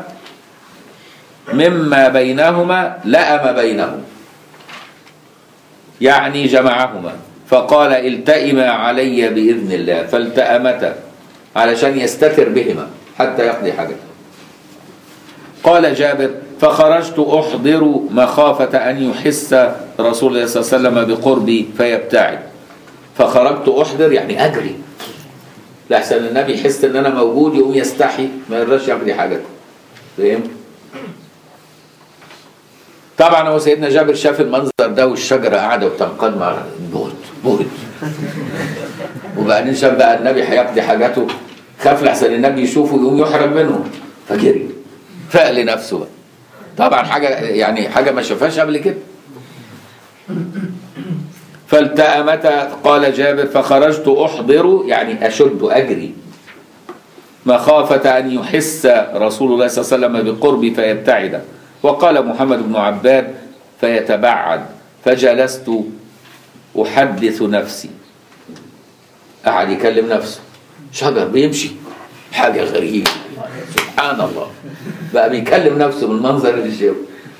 مما بينهما لأم بينهم، يعني جمعهما، فقال التئما علي بإذن الله، فالتأمتا علشان يستتر بهما حتى يقضي حاجته. قال جابر فخرجت أحضر مخافة أن يحس رسول الله صلى الله عليه وسلم بقربي فيبتعد. فخرجت أحضر يعني أجري، لحسن النبي يحس ان انا موجود يقوم يستحي ما يقدرش يقضي حاجته، فاهم؟ طبعا هو سيدنا جابر شاف المنظر ده والشجره قاعده وبتنقاد مع بهت وبعدين شاف بقى النبي هيقضي حاجته، خاف لحسن النبي يشوفه يقوم يحرم منه فجري، فاق لنفسه بقى. طبعا حاجه يعني حاجه ما شافهاش قبل كده. فالتأمتا، قال جابر فخرجت أحضر يعني أشد أجري مخافة أن يحس رسول الله صلى الله عليه وسلم بقربي فيبتعد. وقال محمد بن عباد فيتبعد. فجلست أحدث نفسي، قعد يكلم نفسه، شجر بيمشي حاجة غريبة سبحان الله، بقى بيكلم نفسه من منظر اللي شافه.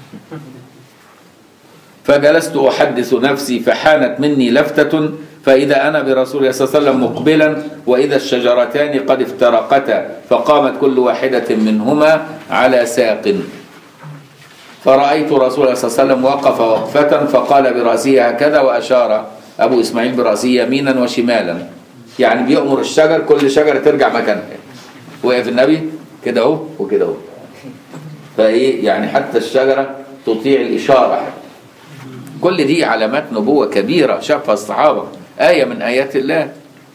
فجلست أحدث نفسي فحانت مني لفتة فإذا أنا برسول الله صلى الله عليه وسلم مقبلا وإذا الشجرتان قد افترقتا، فقامت كل واحدة منهما على ساق. فرأيت رسول الله صلى الله عليه وسلم وقف وقفة فقال برأسه هكذا، وأشار أبو إسماعيل برأسه يمينا وشمالا، يعني بيأمر الشجر كل شجرة ترجع مكانها. وقف النبي كده اهو وكده اهو، فإيه يعني حتى الشجرة تطيع الإشارة. كل دي علامات نبوة كبيرة شافها الصحابة آية من آيات الله.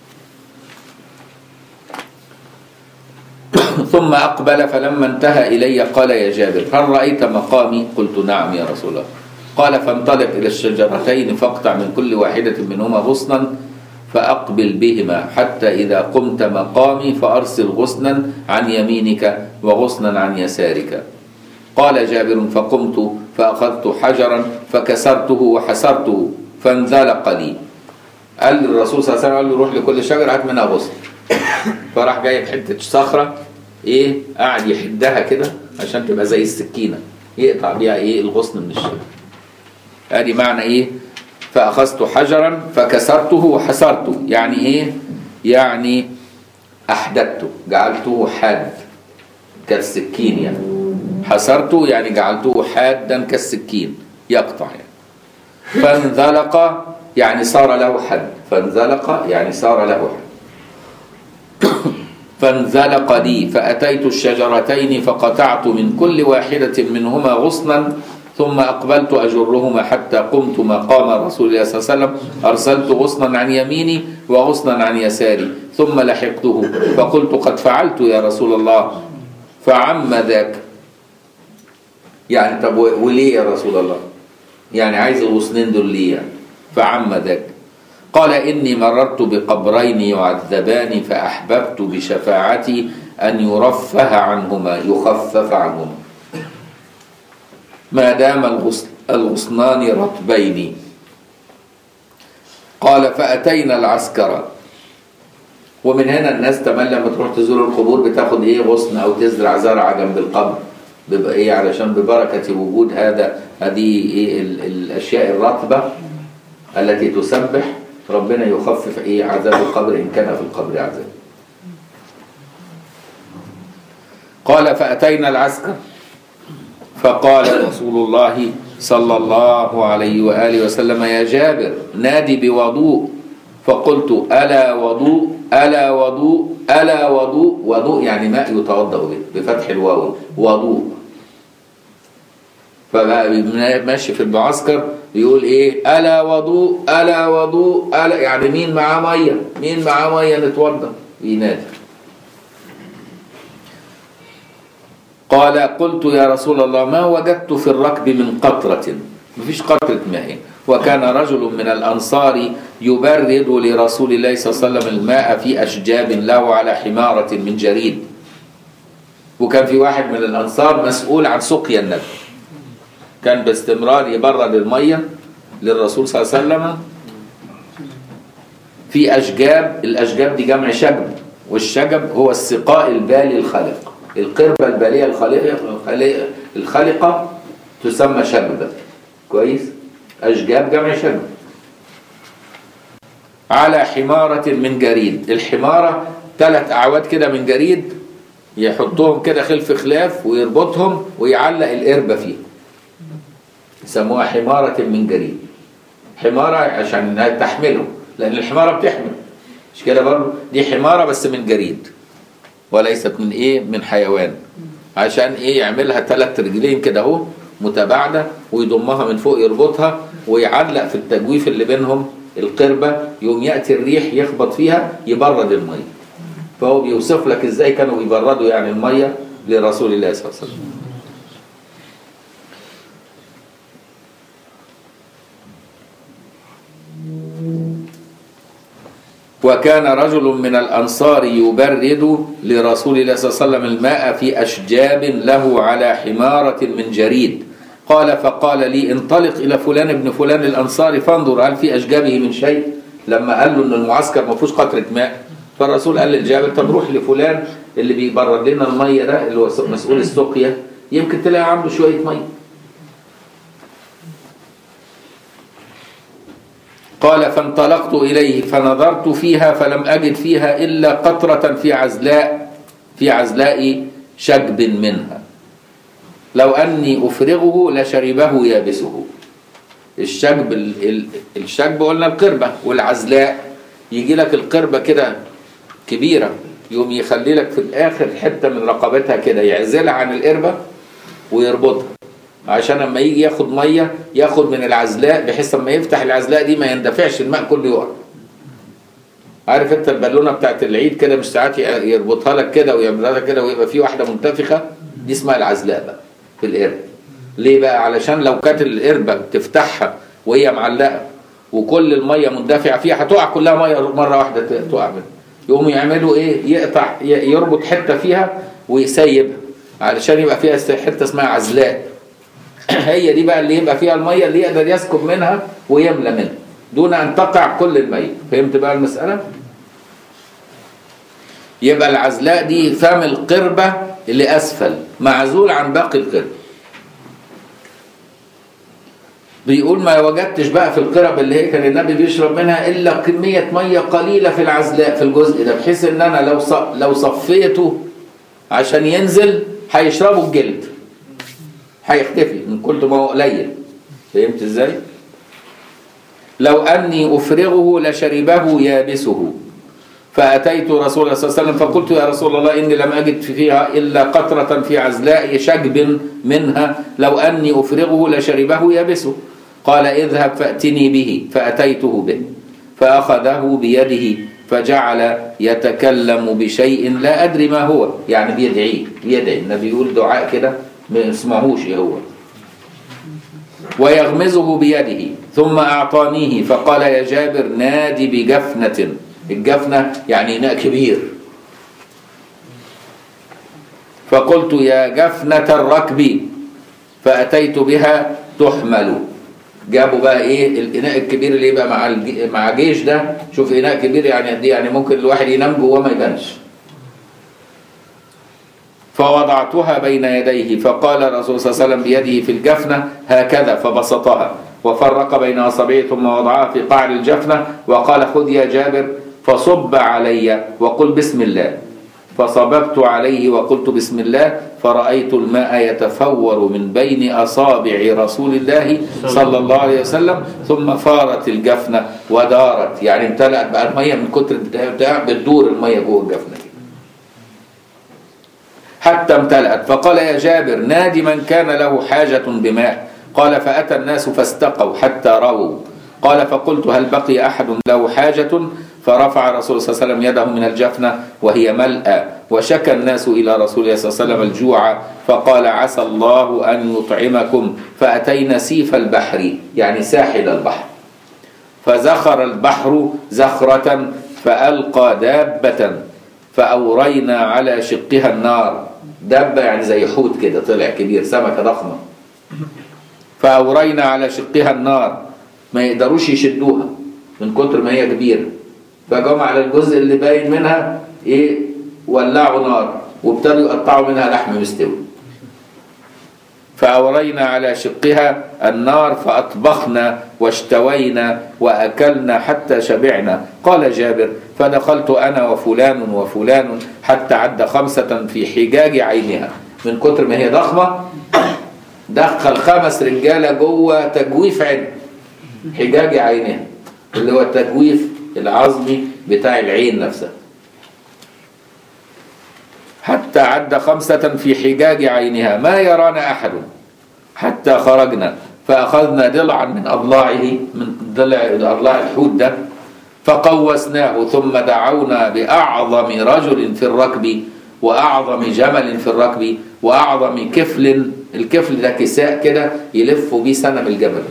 ثم أقبل فلما انتهى إلي قال يا جابر هل رأيت مقامي؟ قلت نعم يا رسول الله. قال فانطلق إلى الشجرتين فاقطع من كل واحدة منهما غصنا فأقبل بهما حتى إذا قمت مقامي فأرسل غصنا عن يمينك وغصنا عن يسارك. قال جابر فقمت فأخذت حجرا فكسرته وحسرته فانزلق لي. قال الرسول صلى الله عليه وسلم قال له روح لكل شجرة هات منها غصن. فراح جايب حتة صخرة قاعد يحدها كده عشان تبقى زي السكينة يقطع بيها الغصن من الشجرة. ادي معنى فأخذت حجرا فكسرته وحسرته، يعني يعني أحددته جعلته حاد كالسكين، يعني حسرته يعني جعلته حادا كالسكين يقطع يعني. فانزلق يعني صار له حد، فانزلق يعني صار له حد. فانزلق لي فأتيت الشجرتين فقطعت من كل واحدة منهما غصنا ثم أقبلت أجرهما حتى قمت مقام رسول الله صلى الله عليه وسلم أرسلت غصنا عن يميني وغصنا عن يساري ثم لحقته فقلت قد فعلت يا رسول الله فعم ذاك. يعني طب وليه يا رسول الله؟ يعني عايز الغصنين دول ليه يعني؟ فعم ذاك. قال إني مررت بقبرين يعذبان فأحببت بشفاعتي أن يرفه عنهما يخفف عنهما ما دام الغصنان رطبين. قال فأتينا العسكر. ومن هنا الناس تمام لما تروح تزور القبور بتاخد غصن أو تزرع زرعة جنب القبر، بيبقى علشان ببركة وجود هذه الأشياء الرطبة التي تسبح ربنا يخفف عذاب القبر إن كان في القبر عذاب. قال فأتينا العسكر فقال رسول الله صلى الله عليه وآله وسلم يا جابر نادي بوضوء. فقلت ألا وضوء ألا وضوء ألا وضوء. وضوء يعني ماء يتوضأ به بفتح الواو وضوء. فبقى ماشي في المعسكر يقول ألا وضوء ألا وضوء ألا، يعني مين معاه مية، مين معاه مية نتوضأ ينادي. قال قلت يا رسول الله ما وجدت في الركب من قطرة، مفيش قطرة ماء. وكان رجل من الأنصار يبرد لرسول الله صلى الله عليه وسلم الماء في أشجاب له على حمارة من جريد. وكان في واحد من الأنصار مسؤول عن سقيا النبي، كان باستمرار يبرد المية للرسول صلى الله عليه وسلم في أشجاب. الأشجاب دي جمع شجب، والشجب هو السقاء البالي الخلق. القربة البالية الخلقة تسمى شجبة. كويس؟ أشجاب جمع شجب. على حمارة من جريد. الحمارة 3 أعواد كده من جريد يحطوهم كده خلف خلاف ويربطهم ويعلق القربة فيه، يسموها حمارة من جريد. حمارة عشان تحمله، لأن الحمارة بتحمل، مش كده برضه؟ دي حمارة بس من جريد وليست من من حيوان. عشان يعملها 3 رجلين كده اهو متباعدة ويضمها من فوق يربطها ويعلق في التجويف اللي بينهم القربة، يوم يأتي الريح يخبط فيها يبرد المية. فهو بيوصف لك ازاي كانوا بيبردوا يعني المية لرسول الله صلى الله عليه وسلم. وكان رجل من الأنصار يبرد لرسول الله صلى الله عليه وسلم الماء في أشجاب له على حمارة من جريد. قال فقال لي انطلق إلى فلان ابن فلان الأنصاري فانظر هل في أشجابه من شيء. لما قال له أن المعسكر ما فيهوش قطرة ماء، فالرسول قال للجابر طب روح لفلان اللي بيبرد لنا المية ده اللي هو مسؤول السقيا، يمكن تلاقي عنده شوية مية. قال فانطلقت إليه فنظرت فيها فلم أجد فيها إلا قطرة في عزلاء شجب منها، لو أني أفرغه لشربه يابسه. الشجب قلنا القربة، والعزلاء يجي لك القربة كده كبيرة يوم يخلي لك في الآخر حتة من رقبتها كده يعزلها عن القربة ويربطها عشان لما يجي ياخد مية ياخد من العزلاء، بحيث لما يفتح العزلاء دي ما يندفعش الماء كله يقع، عارف انت البالونه بتاعت العيد كده، مش ساعات يربطها لك كده ويعملها لك كده ويبقى في واحده منتفخه، دي اسمها العزلاء بقى في القربه. ليه بقى؟ علشان لو كانت القربه تفتحها وهي معلقه وكل الميه مندفعه فيها هتقع كلها ميه مره واحده تقع منها. يقوموا يعملوا ايه؟ يقطع، يربط حته فيها ويسيبها علشان يبقى فيها حته اسمها عزلاء. هي دي بقى اللي يبقى فيها الميه اللي يقدر يسكب منها ويملى منها دون ان تقع كل الميه. فهمت بقى المساله؟ يبقى العزلاء دي فم القربه اللي اسفل معزول عن باقي القربه. بيقول ما وجدتش بقى في القرب اللي هي كان النبي بيشرب منها الا كميه ميه قليله في العزلاء في الجزء ده، بحيث ان انا لو صفيته عشان ينزل هيشربوا الجلد، هيختفي من كل ما هو قليل. فهمت ازاي؟ لو اني افرغه لشربه يابسه، فاتيت رسول الله صلى الله عليه وسلم فقلت يا رسول الله اني لم اجد فيها الا قطره في عزلاء شجب منها، لو اني افرغه لشربه يابسه. قال اذهب فاتني به، فاتيته به فاخذه بيده فجعل يتكلم بشيء لا ادري ما هو، يعني بيدعي النبي يقول دعاء كده ما اسمعوش ايه هو، ويغمزه بيده ثم اعطانيه فقال يا جابر نادي بجفنه. الجفنه يعني اناء كبير. فقلت يا جفنه الركب، فاتيت بها تحمل. جابوا بقى ايه الاناء الكبير اللي يبقى مع جيش ده. شوف اناء كبير يعني قد ايه؟ يعني ممكن الواحد ينام جواه ما يبانش. فوضعتها بين يديه فقال الرسول صلى الله عليه وسلم بيده في الجفنه هكذا، فبسطها وفرق بين اصابعه ثم وضعها في قعر الجفنه وقال خذ يا جابر فصب علي وقل بسم الله. فصببت عليه وقلت بسم الله فرأيت الماء يتفور من بين أصابع رسول الله صلى الله عليه وسلم، ثم فارت الجفنة ودارت، يعني امتلأت بقى المية من كتر بتدور المية جوه الجفنة حتى امتلأت. فقال يا جابر نادي من كان له حاجة بماء. قال فأتى الناس فاستقوا حتى رووا. قال فقلت هل بقي أحد له حاجة؟ فرفع الرسول صلى الله عليه وسلم يده من الجفنة وهي ملأى، وشكى الناس إلى رسول الله صلى الله عليه وسلم الجوع، فقال عسى الله أن يطعمكم. فأتينا سيف البحر يعني ساحل البحر، فزخر البحر زخرة فألقى دابة فأورينا على شقها النار. دابة يعني زي حوت كده طلع كبير، سمكة ضخمة. فأورينا على شقها النار، ما يقدروش يشدوها من كتر ما هي كبيرة. فجمع على الجزء اللي باين منها ايه ولعوا نار وابتدوا يقطعوا منها لحم مستوي. فأورينا على شقها النار فأطبخنا واشتوينا وأكلنا حتى شبعنا. قال جابر فدخلت أنا وفلان وفلان حتى عد 5 في حجاج عينها. من كتر ما هي ضخمة دخل 5 رجالة جوه تجويف عين، حجاج عينها اللي هو التجويف العظمي بتاع العين نفسها. حتى عد 5 في حجاج عينها ما يرانا أحد حتى خرجنا فأخذنا ضلعا من أضلاعه، من أضلاع الحوت ده، فقوسناه ثم دعونا بأعظم رجل في الركب وأعظم جمل في الركب وأعظم كفل. الكفل ده كساء كده يلفوا بيه سنم الجبل.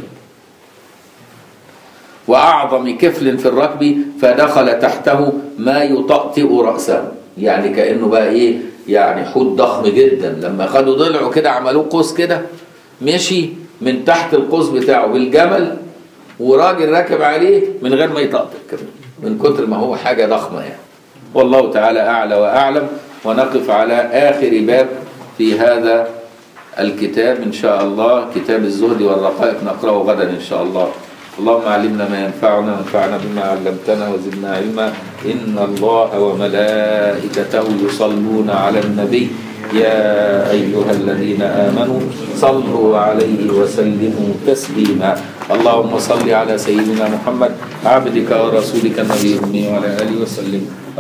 وأعظم كفل في الركب فدخل تحته ما يطأطئ رأسه، يعني كأنه بقى إيه يعني حوت ضخم جدا. لما خدوا ضلعه كده عملوه قوس كده، مشي من تحت القوس بتاعه بالجمل وراجل راكب عليه من غير ما يطأطئ كده من كتر ما هو حاجة ضخمة يعني. والله تعالى أعلى وأعلم. ونقف على آخر باب في هذا الكتاب إن شاء الله، كتاب الزهد والرقائق، نقرأه غدا إن شاء الله. اللهم علمنا ما ينفعنا وانفعنا بما علمتنا وزدنا علما. إن الله وملائكته يصلون على النبي يا أيها الذين آمنوا صلوا عليه وسلموا تسليما. اللهم صل على سيدنا محمد عبدك ورسولك النبي الأمي وعلى آله وسلم.